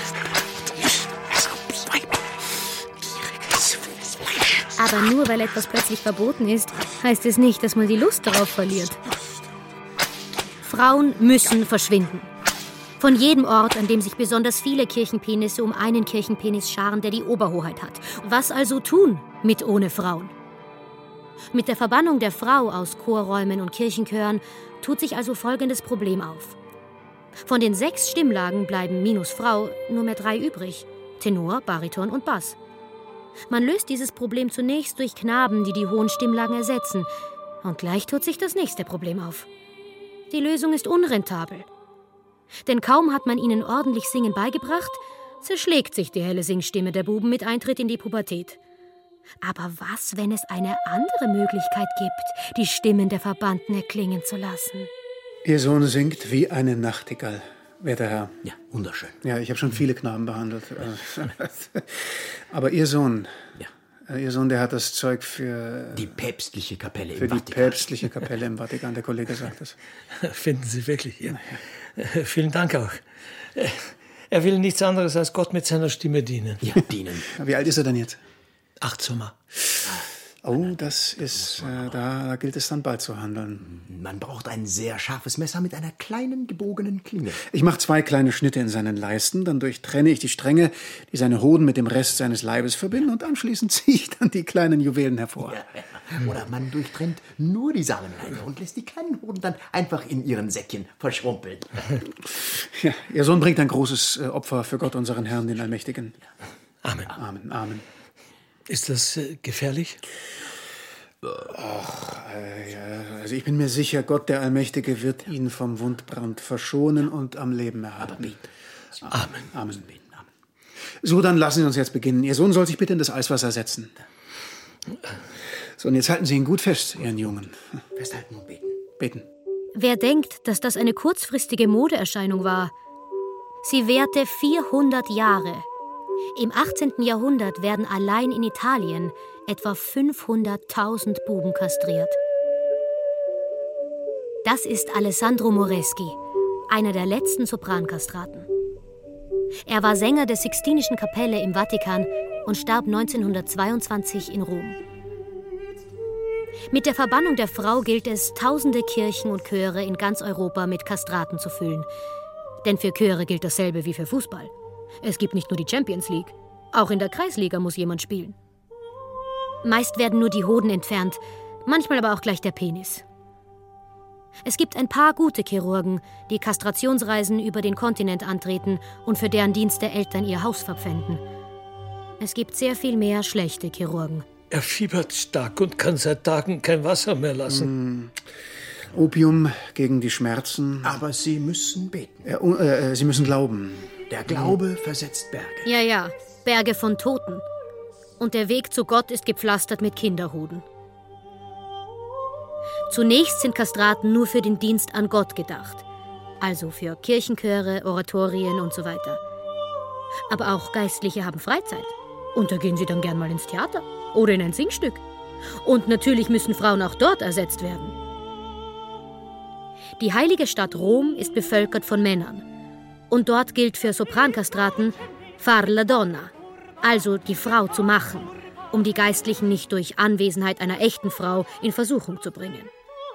Speaker 1: Aber nur weil etwas plötzlich verboten ist, heißt es nicht, dass man die Lust darauf verliert. Frauen müssen verschwinden. Von jedem Ort, an dem sich besonders viele Kirchenpenisse um einen Kirchenpenis scharen, der die Oberhoheit hat. Was also tun mit ohne Frauen? Mit der Verbannung der Frau aus Chorräumen und Kirchenchören tut sich also folgendes Problem auf. Von den sechs Stimmlagen bleiben minus Frau nur mehr drei übrig: Tenor, Bariton und Bass. Man löst dieses Problem zunächst durch Knaben, die die hohen Stimmlagen ersetzen. Und gleich tut sich das nächste Problem auf. Die Lösung ist unrentabel. Denn kaum hat man ihnen ordentlich Singen beigebracht, zerschlägt sich die helle Singstimme der Buben mit Eintritt in die Pubertät. Aber was, wenn es eine andere Möglichkeit gibt, die Stimmen der Verbannten erklingen zu lassen?
Speaker 9: Ihr Sohn singt wie eine Nachtigall, werter Herr.
Speaker 12: Ja, wunderschön.
Speaker 9: Ja, ich habe schon viele Knaben behandelt. Aber Ihr Sohn, ja. Ihr Sohn, der hat das Zeug für...
Speaker 12: Die päpstliche Kapelle im
Speaker 9: Für
Speaker 12: Vatikan.
Speaker 9: die päpstliche Kapelle im Vatikan, der Kollege sagt es.
Speaker 7: Finden Sie wirklich, ja. Vielen Dank auch. Er will nichts anderes als Gott mit seiner Stimme dienen.
Speaker 12: Ja, dienen.
Speaker 9: Wie alt ist er denn jetzt?
Speaker 7: Acht Sommer.
Speaker 9: Oh, das ist, äh, da, da gilt es dann bald zu handeln.
Speaker 12: Man braucht ein sehr scharfes Messer mit einer kleinen, gebogenen Klinge.
Speaker 9: Ich mache zwei kleine Schnitte in seinen Leisten, dann durchtrenne ich die Stränge, die seine Hoden mit dem Rest seines Leibes verbinden, und anschließend ziehe ich dann die kleinen Juwelen hervor.
Speaker 12: Ja, ja. Oder man durchtrennt nur die Samenleiter und lässt die kleinen Hoden dann einfach in ihren Säckchen verschrumpeln.
Speaker 9: Ja, Ihr Sohn bringt ein großes äh, Opfer für Gott, unseren Herrn, den Allmächtigen.
Speaker 7: Amen.
Speaker 9: Amen, Amen.
Speaker 7: Ist das äh, gefährlich?
Speaker 9: Ach, äh, ja, also ich bin mir sicher, Gott, der Allmächtige, wird ihn vom Wundbrand verschonen und am Leben erhalten.
Speaker 7: Amen.
Speaker 9: Amen. Amen. So, dann lassen Sie uns jetzt beginnen. Ihr Sohn soll sich bitte in das Eiswasser setzen. So, und jetzt halten Sie ihn gut fest, Ihren Jungen.
Speaker 12: Festhalten und beten.
Speaker 9: Beten.
Speaker 1: Wer denkt, dass das eine kurzfristige Modeerscheinung war? Sie währte vierhundert Jahre. Im achtzehnten Jahrhundert werden allein in Italien etwa fünfhunderttausend Buben kastriert. Das ist Alessandro Moreschi, einer der letzten Soprankastraten. Er war Sänger der Sixtinischen Kapelle im Vatikan und starb neunzehnhundertzweiundzwanzig in Rom. Mit der Verbannung der Frau gilt es, tausende Kirchen und Chöre in ganz Europa mit Kastraten zu füllen. Denn für Chöre gilt dasselbe wie für Fußball. Es gibt nicht nur die Champions League. Auch in der Kreisliga muss jemand spielen. Meist werden nur die Hoden entfernt, manchmal aber auch gleich der Penis. Es gibt ein paar gute Chirurgen, die Kastrationsreisen über den Kontinent antreten und für deren Dienste Eltern ihr Haus verpfänden. Es gibt sehr viel mehr schlechte Chirurgen.
Speaker 7: Er fiebert stark und kann seit Tagen kein Wasser mehr lassen.
Speaker 9: Mm. Opium gegen die Schmerzen.
Speaker 12: Aber Sie müssen beten.
Speaker 9: Äh, äh, Sie müssen glauben.
Speaker 12: Der Glaube versetzt Berge.
Speaker 1: Ja, ja, Berge von Toten. Und der Weg zu Gott ist gepflastert mit Kinderhoden. Zunächst sind Kastraten nur für den Dienst an Gott gedacht. Also für Kirchenchöre, Oratorien und so weiter. Aber auch Geistliche haben Freizeit. Und da gehen sie dann gern mal ins Theater oder in ein Singstück. Und natürlich müssen Frauen auch dort ersetzt werden. Die heilige Stadt Rom ist bevölkert von Männern. Und dort gilt für Soprankastraten far la donna, also die Frau zu machen, um die Geistlichen nicht durch Anwesenheit einer echten Frau in Versuchung zu bringen.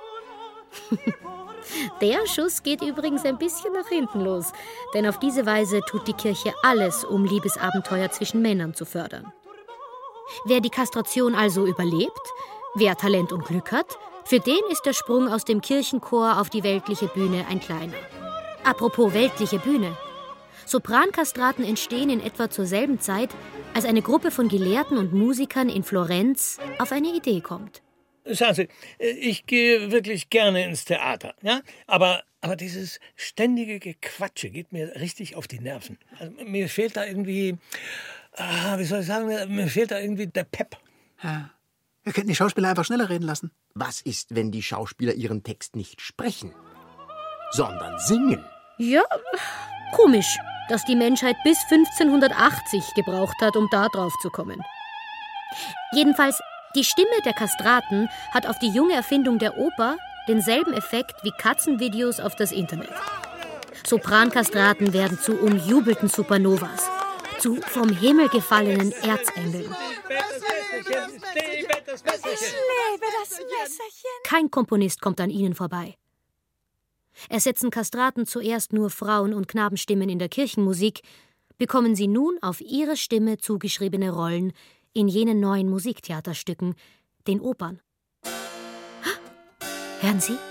Speaker 1: Der Schuss geht übrigens ein bisschen nach hinten los, denn auf diese Weise tut die Kirche alles, um Liebesabenteuer zwischen Männern zu fördern. Wer die Kastration also überlebt, wer Talent und Glück hat, für den ist der Sprung aus dem Kirchenchor auf die weltliche Bühne ein kleiner. Apropos weltliche Bühne. Soprankastraten entstehen in etwa zur selben Zeit, als eine Gruppe von Gelehrten und Musikern in Florenz auf eine Idee kommt.
Speaker 7: Schauen Sie, ich gehe wirklich gerne ins Theater, ja? aber, aber dieses ständige Gequatsche geht mir richtig auf die Nerven. Also, mir fehlt da irgendwie, ah, wie soll ich sagen, mir fehlt da irgendwie der Pep.
Speaker 9: Ja. Wir könnten die Schauspieler einfach schneller reden lassen.
Speaker 8: Was ist, wenn die Schauspieler ihren Text nicht sprechen, sondern singen?
Speaker 1: Ja, komisch, dass die Menschheit bis fünfzehnhundertachtzig gebraucht hat, um da drauf zu kommen. Jedenfalls, die Stimme der Kastraten hat auf die junge Erfindung der Oper denselben Effekt wie Katzenvideos auf das Internet. Soprankastraten werden zu umjubelten Supernovas, zu vom Himmel gefallenen Erzengeln.
Speaker 23: Ich liebe das Messerchen.
Speaker 1: Kein Komponist kommt an ihnen vorbei. Ersetzen Kastraten zuerst nur Frauen- und Knabenstimmen in der Kirchenmusik, bekommen sie nun auf ihre Stimme zugeschriebene Rollen in jenen neuen Musiktheaterstücken, den Opern. Hören Sie?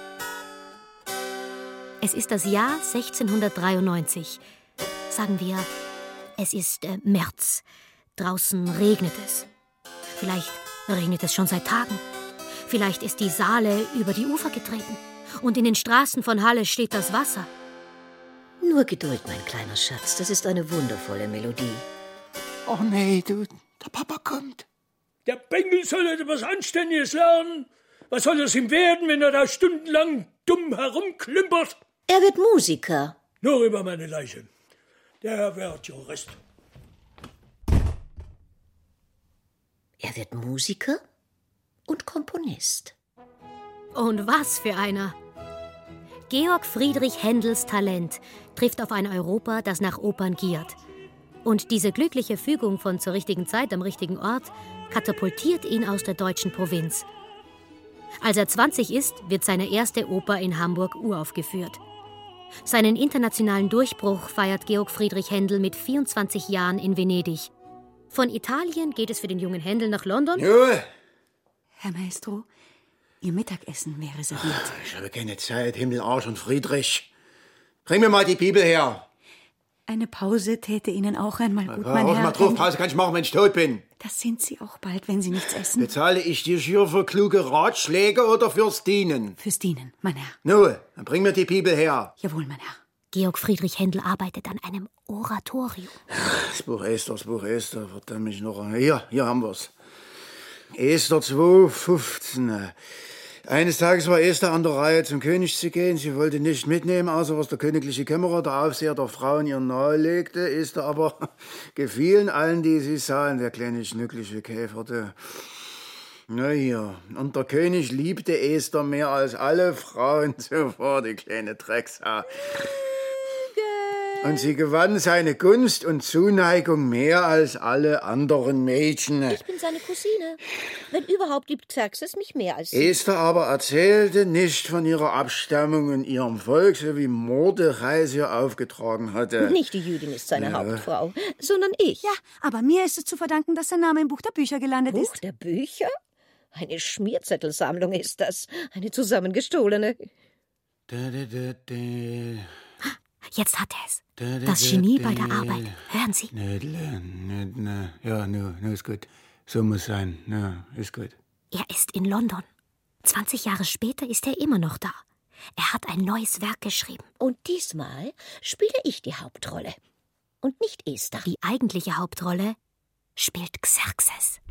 Speaker 1: Es ist das Jahr sechzehnhundertdreiundneunzig. Sagen wir, es ist äh, März. Draußen regnet es. Vielleicht regnet es schon seit Tagen. Vielleicht ist die Saale über die Ufer getreten. Und in den Straßen von Halle steht das Wasser.
Speaker 6: Nur Geduld, mein kleiner Schatz. Das ist eine wundervolle Melodie.
Speaker 9: Oh nee, du, der Papa kommt.
Speaker 7: Der Bengel soll etwas Anständiges lernen. Was soll das ihm werden, wenn er da stundenlang dumm herumklimpert?
Speaker 6: Er wird Musiker.
Speaker 7: Nur über meine Leiche. Der wird Jurist.
Speaker 6: Er wird Musiker und Komponist.
Speaker 1: Und was für einer! Georg Friedrich Händels Talent trifft auf ein Europa, das nach Opern giert. Und diese glückliche Fügung von zur richtigen Zeit am richtigen Ort katapultiert ihn aus der deutschen Provinz. Als er zwanzig ist, wird seine erste Oper in Hamburg uraufgeführt. Seinen internationalen Durchbruch feiert Georg Friedrich Händel mit vierundzwanzig Jahren in Venedig. Von Italien geht es für den jungen Händel nach London.
Speaker 2: Ja. Herr Maestro, Ihr Mittagessen wäre serviert.
Speaker 12: Ich habe keine Zeit, Himmel, Arsch und Friedrich. Bring mir mal die Bibel her.
Speaker 2: Eine Pause täte Ihnen auch einmal gut,
Speaker 12: Ja,
Speaker 2: mein
Speaker 12: auf
Speaker 2: Herr.
Speaker 12: mal drauf, Pause kann ich machen, wenn ich tot bin.
Speaker 2: Das sind Sie auch bald, wenn Sie nichts essen.
Speaker 12: Bezahle ich dir hier für kluge Ratschläge oder fürs Dienen?
Speaker 2: Fürs Dienen, mein Herr.
Speaker 12: Nun, dann bring mir die Bibel her.
Speaker 2: Jawohl, mein Herr.
Speaker 1: Georg Friedrich Händel arbeitet an einem Oratorium.
Speaker 12: Das Buch Esther, das Buch Esther, verdammt mich noch. Hier, hier haben wir's. Esther zwei, fünfzehn.
Speaker 5: Eines Tages war Esther an der Reihe, zum König zu gehen. Sie wollte nicht mitnehmen, außer was der königliche Kämmerer, der Aufseher der Frauen, ihr nahelegte. Esther aber gefielen allen, die sie sahen, der kleine schnückliche Käfer. Der. Na hier, und der König liebte Esther mehr als alle Frauen zuvor, die kleine Drecksau. Und sie gewann seine Gunst und Zuneigung mehr als alle anderen Mädchen.
Speaker 6: Ich bin seine Cousine. Wenn überhaupt, liebt Xerxes mich mehr als sie.
Speaker 5: Esther aber erzählte nicht von ihrer Abstammung und ihrem Volk, so wie Mordechai sie aufgetragen hatte.
Speaker 6: Nicht die Jüdin ist seine
Speaker 5: Ja.
Speaker 6: Hauptfrau, sondern ich.
Speaker 2: Ja, aber mir ist es zu verdanken, dass sein Name im Buch der Bücher gelandet
Speaker 6: Buch
Speaker 2: ist.
Speaker 6: der Bücher? Eine Schmierzettelsammlung ist das. Eine zusammengestohlene.
Speaker 5: Da, da, da, da.
Speaker 1: Jetzt hat er es.
Speaker 5: Da, da,
Speaker 1: Das
Speaker 5: da,
Speaker 1: Genie
Speaker 5: da.
Speaker 1: bei der Arbeit. Hören Sie.
Speaker 5: Nödle, nödle. Ja, nu, nu ist gut. So muss sein. Ja, ist gut.
Speaker 1: Er ist in London. zwanzig Jahre später ist er immer noch da. Er hat ein neues Werk geschrieben.
Speaker 6: Und diesmal spiele ich die Hauptrolle. Und nicht Esther.
Speaker 1: Die eigentliche Hauptrolle spielt Xerxes.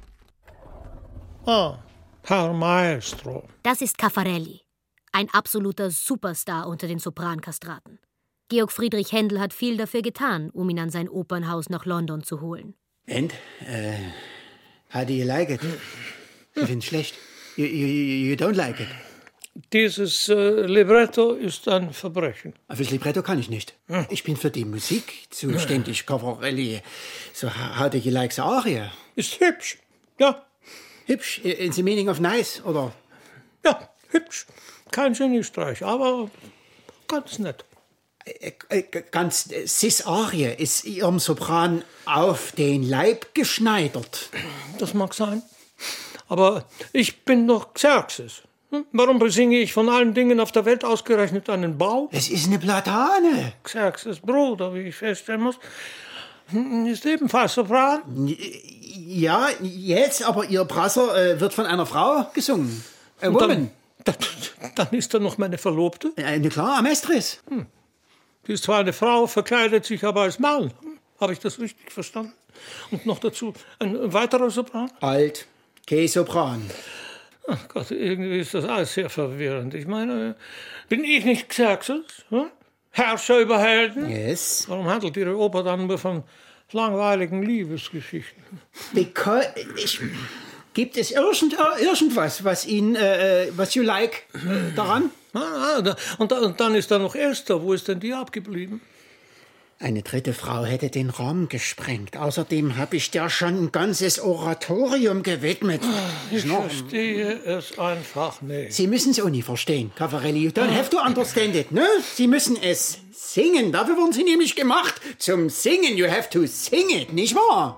Speaker 7: Ah, Herr Maestro.
Speaker 1: Das ist Caffarelli. Ein absoluter Superstar unter den Soprankastraten. Georg Friedrich Händel hat viel dafür getan, um ihn an sein Opernhaus nach London zu holen.
Speaker 5: And, äh, how do you like it? Ich find's schlecht. You, you, you don't like it?
Speaker 7: Dieses äh, Libretto ist ein Verbrechen.
Speaker 5: Fürs Libretto kann ich nicht. Ich bin für die Musik zuständig, Caffarelli. So, how do you like the aria?
Speaker 7: Ist hübsch, ja.
Speaker 5: Hübsch? In the meaning of nice, oder?
Speaker 7: Ja, hübsch. Kein Geniestreich, aber ganz nett.
Speaker 5: Ganz, Sis Arie ist ihrem Sopran auf den Leib geschneidert.
Speaker 7: Das mag sein. Aber ich bin doch Xerxes. Hm? Warum besinge ich von allen Dingen auf der Welt ausgerechnet einen Bau?
Speaker 5: Es ist eine Platane.
Speaker 7: Xerxes Bruder, wie ich feststellen muss, ist ebenfalls Sopran.
Speaker 5: Ja, jetzt, aber ihr Brasser äh, wird von einer Frau gesungen. A
Speaker 7: Und
Speaker 5: woman.
Speaker 7: Dann, dann ist da noch meine Verlobte.
Speaker 5: Äh, na klar, Amestris.
Speaker 7: Hm. Die ist zwar eine Frau, verkleidet sich aber als Mann. Habe ich das richtig verstanden? Und noch dazu ein weiterer Sopran?
Speaker 5: Alt, K-Sopran.
Speaker 7: Ach Gott, irgendwie ist das alles sehr verwirrend. Ich meine, bin ich nicht Xerxes? Hm? Herrscher über Helden?
Speaker 5: Yes.
Speaker 7: Warum handelt Ihre Oper dann nur von langweiligen Liebesgeschichten?
Speaker 5: Because, ich, gibt es irgend, irgendwas, was Ihnen, äh, was you like äh, daran?
Speaker 7: Ah, da, und, da, und dann ist da noch Esther. Wo ist denn die abgeblieben?
Speaker 5: Eine dritte Frau hätte den Raum gesprengt. Außerdem habe ich der schon ein ganzes Oratorium gewidmet.
Speaker 7: Ich verstehe es einfach nicht.
Speaker 5: Sie müssen es auch nicht verstehen, Caffarelli. You don't have to understand it, ne? Sie müssen es singen. Dafür wurden Sie nämlich gemacht. Zum Singen. You have to sing it, nicht wahr?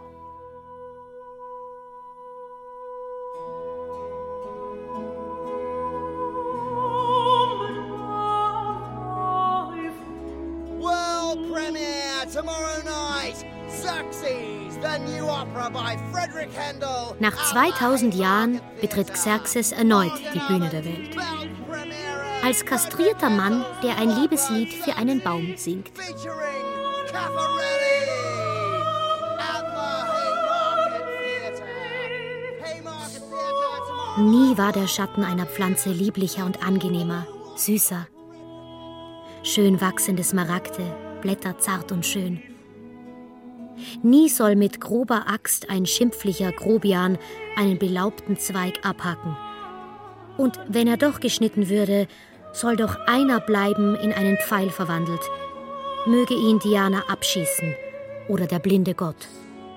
Speaker 14: World premiere tomorrow night. Xerxes, the new opera by Frederick Handel.
Speaker 1: Nach zweitausend Jahren betritt Xerxes erneut die Bühne der Welt. Als kastrierter Mann, der ein Liebeslied für einen Baum singt.
Speaker 14: Featuring Caffarelli at the Haymarket Theatre. Haymarket Theatre tomorrow.
Speaker 1: Nie war der Schatten einer Pflanze lieblicher und angenehmer, süßer. Schön wachsende Smaragde, Blätter zart und schön. Nie soll mit grober Axt ein schimpflicher Grobian einen belaubten Zweig abhacken. Und wenn er doch geschnitten würde, soll doch einer bleiben in einen Pfeil verwandelt. Möge ihn Diana abschießen oder der blinde Gott.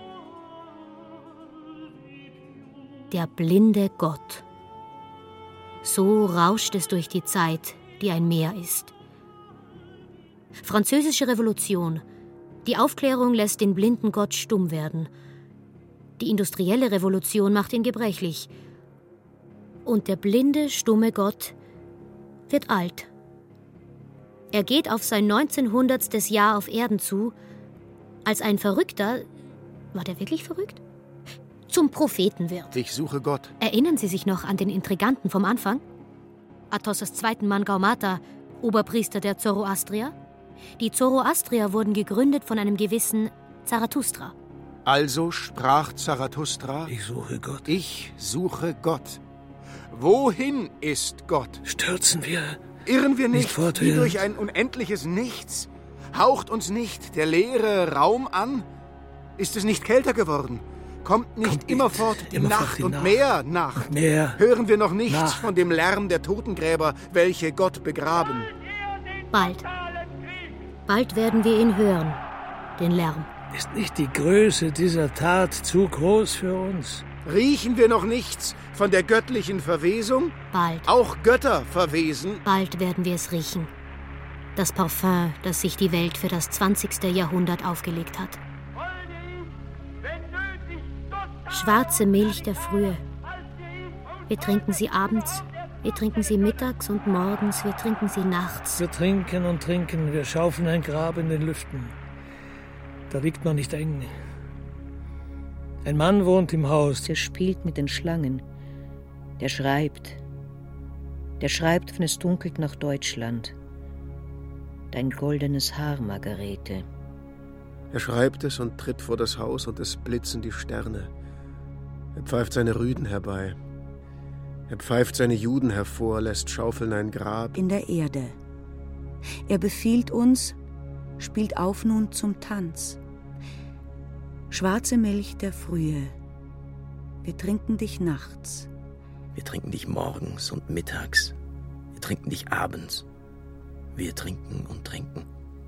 Speaker 1: Der blinde Gott. So rauscht es durch die Zeit, die ein Meer ist. Französische Revolution. Die Aufklärung lässt den blinden Gott stumm werden. Die industrielle Revolution macht ihn gebrechlich. Und der blinde, stumme Gott wird alt. Er geht auf sein neunzehnhundertstes Jahr auf Erden zu, als ein Verrückter, war der wirklich verrückt? Zum Propheten wird.
Speaker 8: Ich suche Gott.
Speaker 1: Erinnern Sie sich noch an den Intriganten vom Anfang? Athossas zweiten Mann Gaumata, Oberpriester der Zoroastrier? Die Zoroastrier wurden gegründet von einem gewissen Zarathustra.
Speaker 8: Also sprach Zarathustra:
Speaker 7: Ich suche Gott.
Speaker 8: Ich suche Gott.
Speaker 11: Wohin ist Gott?
Speaker 7: Stürzen wir.
Speaker 11: Irren wir nicht,
Speaker 7: nicht
Speaker 11: wie durch ein unendliches Nichts? Haucht uns nicht der leere Raum an? Ist es nicht kälter geworden? Kommt nicht
Speaker 7: Kommt
Speaker 11: immerfort die
Speaker 7: immerfort
Speaker 11: Nacht
Speaker 7: die
Speaker 11: und
Speaker 7: Nacht.
Speaker 11: mehr Nacht?
Speaker 7: Mehr
Speaker 11: Hören wir noch nichts
Speaker 7: Nacht.
Speaker 11: von dem Lärm der Totengräber, welche Gott begraben?
Speaker 1: Bald. Bald werden wir ihn hören, den Lärm.
Speaker 7: Ist nicht die Größe dieser Tat zu groß für uns?
Speaker 11: Riechen wir noch nichts von der göttlichen Verwesung?
Speaker 1: Bald.
Speaker 11: Auch Götter verwesen?
Speaker 1: Bald werden wir es riechen. Das Parfum, das sich die Welt für das zwanzigste Jahrhundert aufgelegt hat. Schwarze Milch der Frühe. Wir trinken sie abends, wir trinken sie mittags und morgens, wir trinken sie nachts.
Speaker 7: Wir trinken und trinken, wir schaufeln ein Grab in den Lüften. Da liegt man nicht eng. Ein Mann wohnt im Haus.
Speaker 6: Der spielt mit den Schlangen. Der schreibt. Der schreibt, wenn es dunkelt, nach Deutschland. Dein goldenes Haar, Margarete.
Speaker 3: Er schreibt es und tritt vor das Haus und es blitzen die Sterne. Er pfeift seine Rüden herbei. Er pfeift seine Juden hervor, lässt schaufeln ein Grab.
Speaker 2: In der Erde. Er befiehlt uns, spielt auf nun zum Tanz. Schwarze Milch der Frühe. Wir trinken dich nachts.
Speaker 12: Wir trinken dich morgens und mittags. Wir trinken dich abends. Wir trinken und trinken.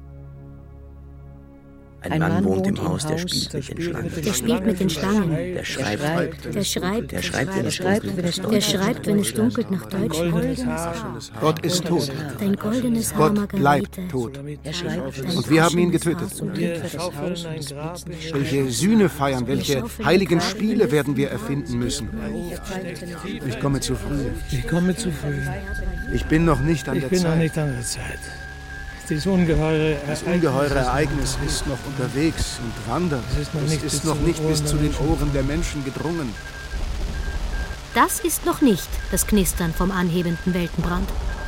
Speaker 12: Ein,
Speaker 6: Ein
Speaker 12: Mann,
Speaker 6: Mann
Speaker 12: wohnt im
Speaker 6: wohnt im
Speaker 12: Haus, der
Speaker 6: Haus,
Speaker 12: spielt
Speaker 7: der
Speaker 12: mit den
Speaker 7: spielt
Speaker 12: Schlangen.
Speaker 7: mit den
Speaker 1: Der spielt mit den Schlangen.
Speaker 12: Der schreibt,
Speaker 1: Der schreibt,
Speaker 12: der schreibt, wenn es
Speaker 1: schreibt,
Speaker 12: dunkelt,
Speaker 1: wenn es Der schreibt, wenn es dunkelt, nach Deutschland.
Speaker 3: Gott ist tot.
Speaker 1: Dein goldenes Haar,
Speaker 3: Gott
Speaker 1: Margarete.
Speaker 3: bleibt tot.
Speaker 6: Er schreibt,
Speaker 3: Und wir haben ihn getötet.
Speaker 7: Wir schaufeln ein Grab in den
Speaker 3: Welche Sühne feiern, welche heiligen Spiele werden wir erfinden müssen. Ich komme zu früh.
Speaker 7: Ich komme zu früh.
Speaker 3: Ich bin noch nicht an
Speaker 7: Ich
Speaker 3: der
Speaker 7: bin
Speaker 3: Zeit.
Speaker 7: noch nicht an der Zeit. Dieses ungeheure
Speaker 3: Das ungeheure Ereignis ist noch unterwegs und wandert.
Speaker 7: Es ist noch
Speaker 3: Es
Speaker 7: nicht
Speaker 3: ist
Speaker 7: bis
Speaker 3: noch
Speaker 7: zu den
Speaker 3: nicht bis
Speaker 7: Ohren
Speaker 3: zu
Speaker 7: der
Speaker 3: den
Speaker 7: Menschen.
Speaker 3: Ohren der Menschen gedrungen.
Speaker 1: Das ist noch nicht das Knistern vom anhebenden Weltenbrand.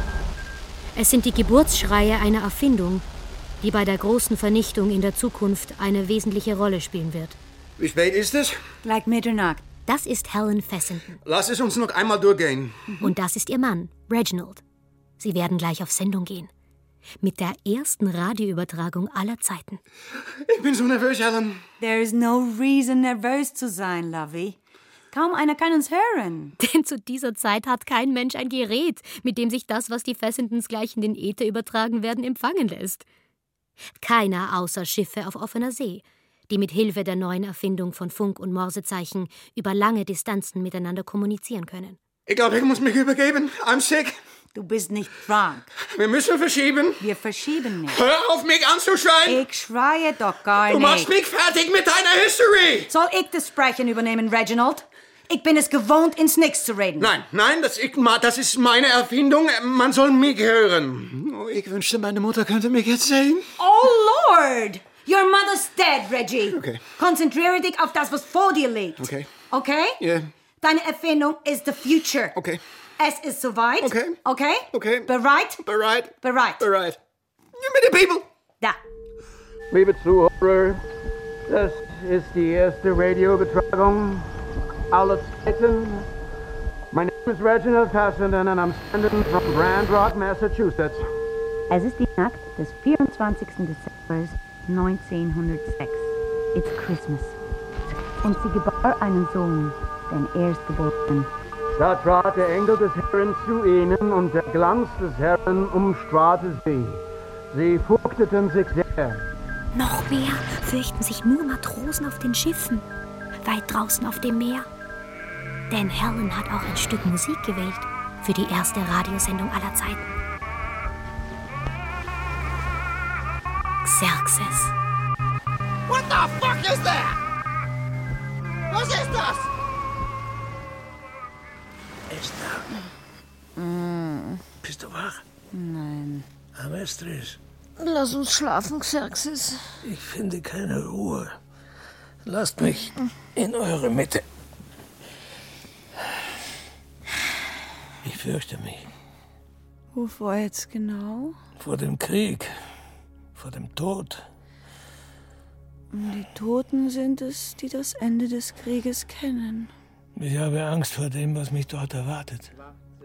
Speaker 1: Es sind die Geburtsschreie einer Erfindung, die bei der großen Vernichtung in der Zukunft eine wesentliche Rolle spielen wird.
Speaker 11: Wie spät ist es?
Speaker 2: Gleich Mitternacht.
Speaker 1: Das ist Helen Fessenden.
Speaker 11: Lass es uns noch einmal durchgehen.
Speaker 1: Und das ist ihr Mann, Reginald. Sie werden gleich auf Sendung gehen. Mit der ersten Radioübertragung aller Zeiten.
Speaker 11: Ich bin so nervös, Helen.
Speaker 2: There is no reason, nervös zu sein, Lovey. Kaum einer kann uns hören.
Speaker 1: Denn zu dieser Zeit hat kein Mensch ein Gerät, mit dem sich das, was die Fessendens gleich in den Äther übertragen werden, empfangen lässt. Keiner außer Schiffe auf offener See, die mit Hilfe der neuen Erfindung von Funk- und Morsezeichen über lange Distanzen miteinander kommunizieren können.
Speaker 11: Ich glaube, ich muss mich übergeben. I'm sick.
Speaker 2: Du bist nicht krank.
Speaker 11: Wir müssen verschieben.
Speaker 2: Wir verschieben nicht.
Speaker 11: Hör auf, mich anzuschreien.
Speaker 2: Ich schreie doch gar
Speaker 11: Du
Speaker 2: nicht.
Speaker 11: machst mich fertig mit deiner Hysterie.
Speaker 2: Soll ich das Sprechen übernehmen, Reginald? Ich bin es gewohnt, ins Nix zu reden.
Speaker 11: Nein, nein, das, ich, das ist meine Erfindung. Man soll mich hören.
Speaker 3: Oh, ich wünschte, meine Mutter könnte mich jetzt sehen.
Speaker 2: Oh, Lord! Your mother's dead, Reggie.
Speaker 3: Okay.
Speaker 2: Konzentriere dich auf das, was vor dir liegt.
Speaker 3: Okay.
Speaker 2: Okay?
Speaker 3: Ja.
Speaker 2: Deine Erfindung ist the future.
Speaker 3: Okay.
Speaker 2: Es ist soweit.
Speaker 3: Okay.
Speaker 2: Okay?
Speaker 3: Okay.
Speaker 2: Bereit?
Speaker 3: Bereit.
Speaker 2: Bereit.
Speaker 3: Bereit.
Speaker 11: Give me the people.
Speaker 2: Da.
Speaker 10: Liebe Zuhörer, das ist die erste Radioübertragung aller Zeiten. My name is Reginald Fessenden and I'm sending from Grand Rock, Massachusetts.
Speaker 15: Es ist die Nacht des vierundzwanzigsten Dezember neunzehnhundertsechs. It's Christmas. Und sie gebar einen Sohn, den Erstgeborenen.
Speaker 10: Da trat der Engel des Herrn zu ihnen und der Glanz des Herrn umstrahlte sie. Sie furchteten sich sehr.
Speaker 1: Noch mehr fürchten sich nur Matrosen auf den Schiffen, weit draußen auf dem Meer. Denn Helen hat auch ein Stück Musik gewählt für die erste Radiosendung aller Zeiten. Xerxes.
Speaker 14: What the fuck is that? Was ist das?
Speaker 7: Esther,
Speaker 15: Mm,
Speaker 7: bist du wach?
Speaker 15: nein.
Speaker 7: Amestris,
Speaker 15: Lass uns schlafen, Xerxes.
Speaker 7: ich finde keine Ruhe. Lasst mich in eure Mitte. Ich fürchte mich
Speaker 2: Wovor jetzt genau?
Speaker 7: vor dem Krieg, vor dem Tod.
Speaker 2: Die Toten sind es, die das Ende des Krieges kennen.
Speaker 7: Ich habe Angst vor dem, was mich dort erwartet.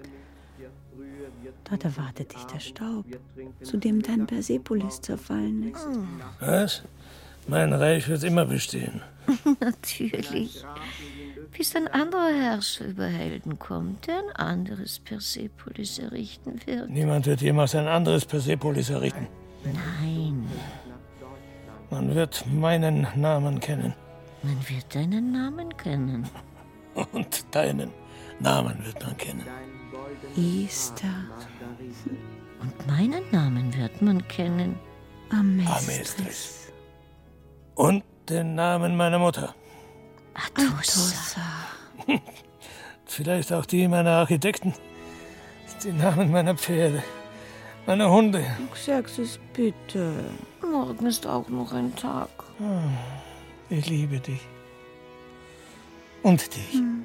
Speaker 2: Dort erwartet dich der Staub, zu dem dein Persepolis zerfallen ist.
Speaker 7: Was? Mein Reich wird immer bestehen.
Speaker 6: Natürlich. Bis ein anderer Herrscher über Helden kommt, der ein anderes Persepolis errichten wird.
Speaker 7: Niemand wird jemals ein anderes Persepolis errichten.
Speaker 6: Nein.
Speaker 7: Man wird meinen Namen kennen.
Speaker 6: Man wird deinen Namen kennen.
Speaker 7: Und deinen Namen wird man kennen.
Speaker 2: Esther.
Speaker 6: Und meinen Namen wird man kennen.
Speaker 2: Amestris.
Speaker 7: Und den Namen meiner Mutter.
Speaker 6: Atossa.
Speaker 7: Vielleicht auch die meiner Architekten. Die Namen meiner Pferde, meiner Hunde.
Speaker 2: Xerxes, bitte.
Speaker 6: Morgen ist auch noch ein Tag.
Speaker 7: Ich liebe dich. Und dich.
Speaker 2: Und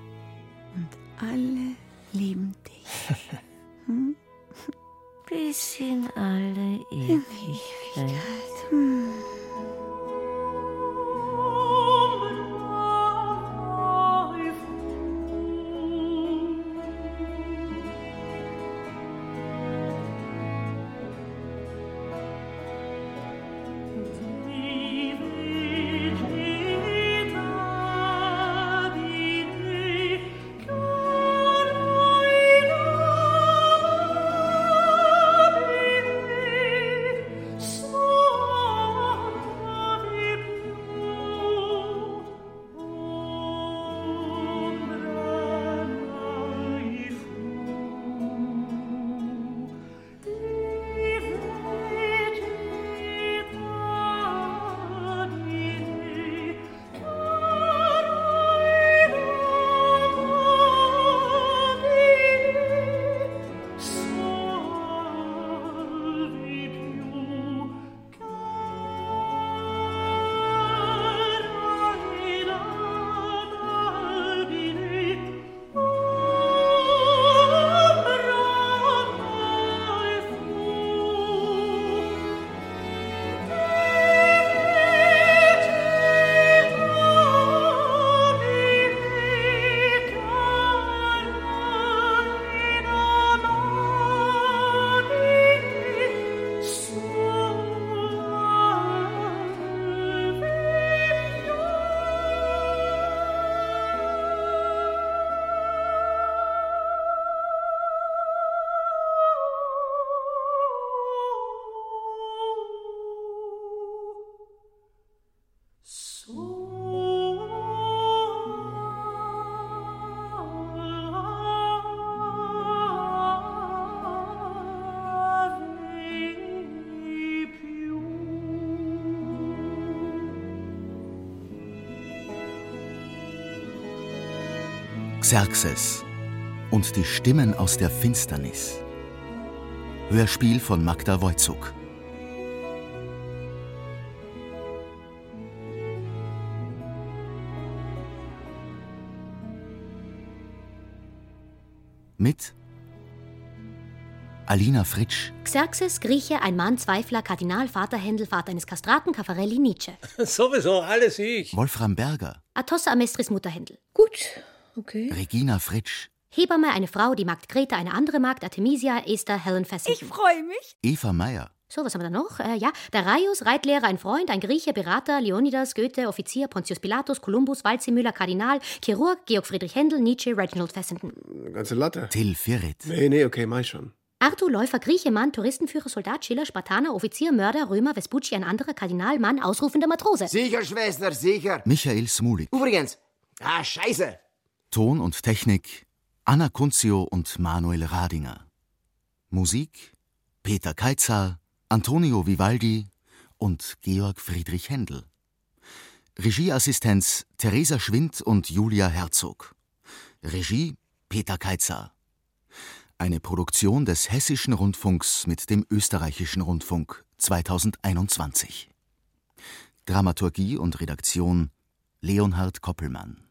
Speaker 2: alle lieben dich. Hm?
Speaker 6: Bis in alle Ewigkeit.
Speaker 2: Hm.
Speaker 16: Xerxes und die Stimmen aus der Finsternis. Hörspiel von Magda Wojcuk. Mit Alina Fritsch.
Speaker 1: Xerxes, Grieche, ein Mann, Zweifler, Kardinal, Vater Händel, Vater eines Kastraten, Caffarelli, Nietzsche.
Speaker 7: Sowieso, alles ich.
Speaker 16: Wolfram Berger.
Speaker 1: Atossa, Amestris, Mutter Händel.
Speaker 6: Gut, okay.
Speaker 16: Regina Fritsch.
Speaker 1: Hebamme, eine Frau, die Magd Greta, eine andere Magd, Artemisia, Esther, Helen Fessenden.
Speaker 2: Ich freue mich.
Speaker 16: Eva Meyer.
Speaker 1: So, was haben wir da noch? Äh, ja, Darius, Reitlehrer, ein Freund, ein Grieche, Berater, Leonidas, Goethe, Offizier, Pontius Pilatus, Kolumbus, Waldseemüller, Kardinal, Chirurg, Georg Friedrich Händel, Nietzsche, Reginald Fessenden.
Speaker 3: Ganze Latte.
Speaker 16: Till Firit.
Speaker 3: Nee, nee, okay, mach ich schon.
Speaker 1: Arthur, Läufer, Grieche, Mann, Touristenführer, Soldat, Schiller, Spartaner, Offizier, Mörder, Römer, Vespucci, ein anderer, Kardinal, Mann, ausrufender Matrose.
Speaker 17: Sicher, Schwester, sicher.
Speaker 16: Michael Smulik.
Speaker 17: Übrigens, ah, scheiße.
Speaker 16: Ton und Technik Anna Kunzio und Manuel Radinger. Musik Peter Keitzar, Antonio Vivaldi und Georg Friedrich Händel. Regieassistenz Theresa Schwind und Julia Herzog. Regie Peter Keitzar. Eine Produktion des Hessischen Rundfunks mit dem Österreichischen Rundfunk zweitausendeinundzwanzig. Dramaturgie und Redaktion Leonhard Koppelmann.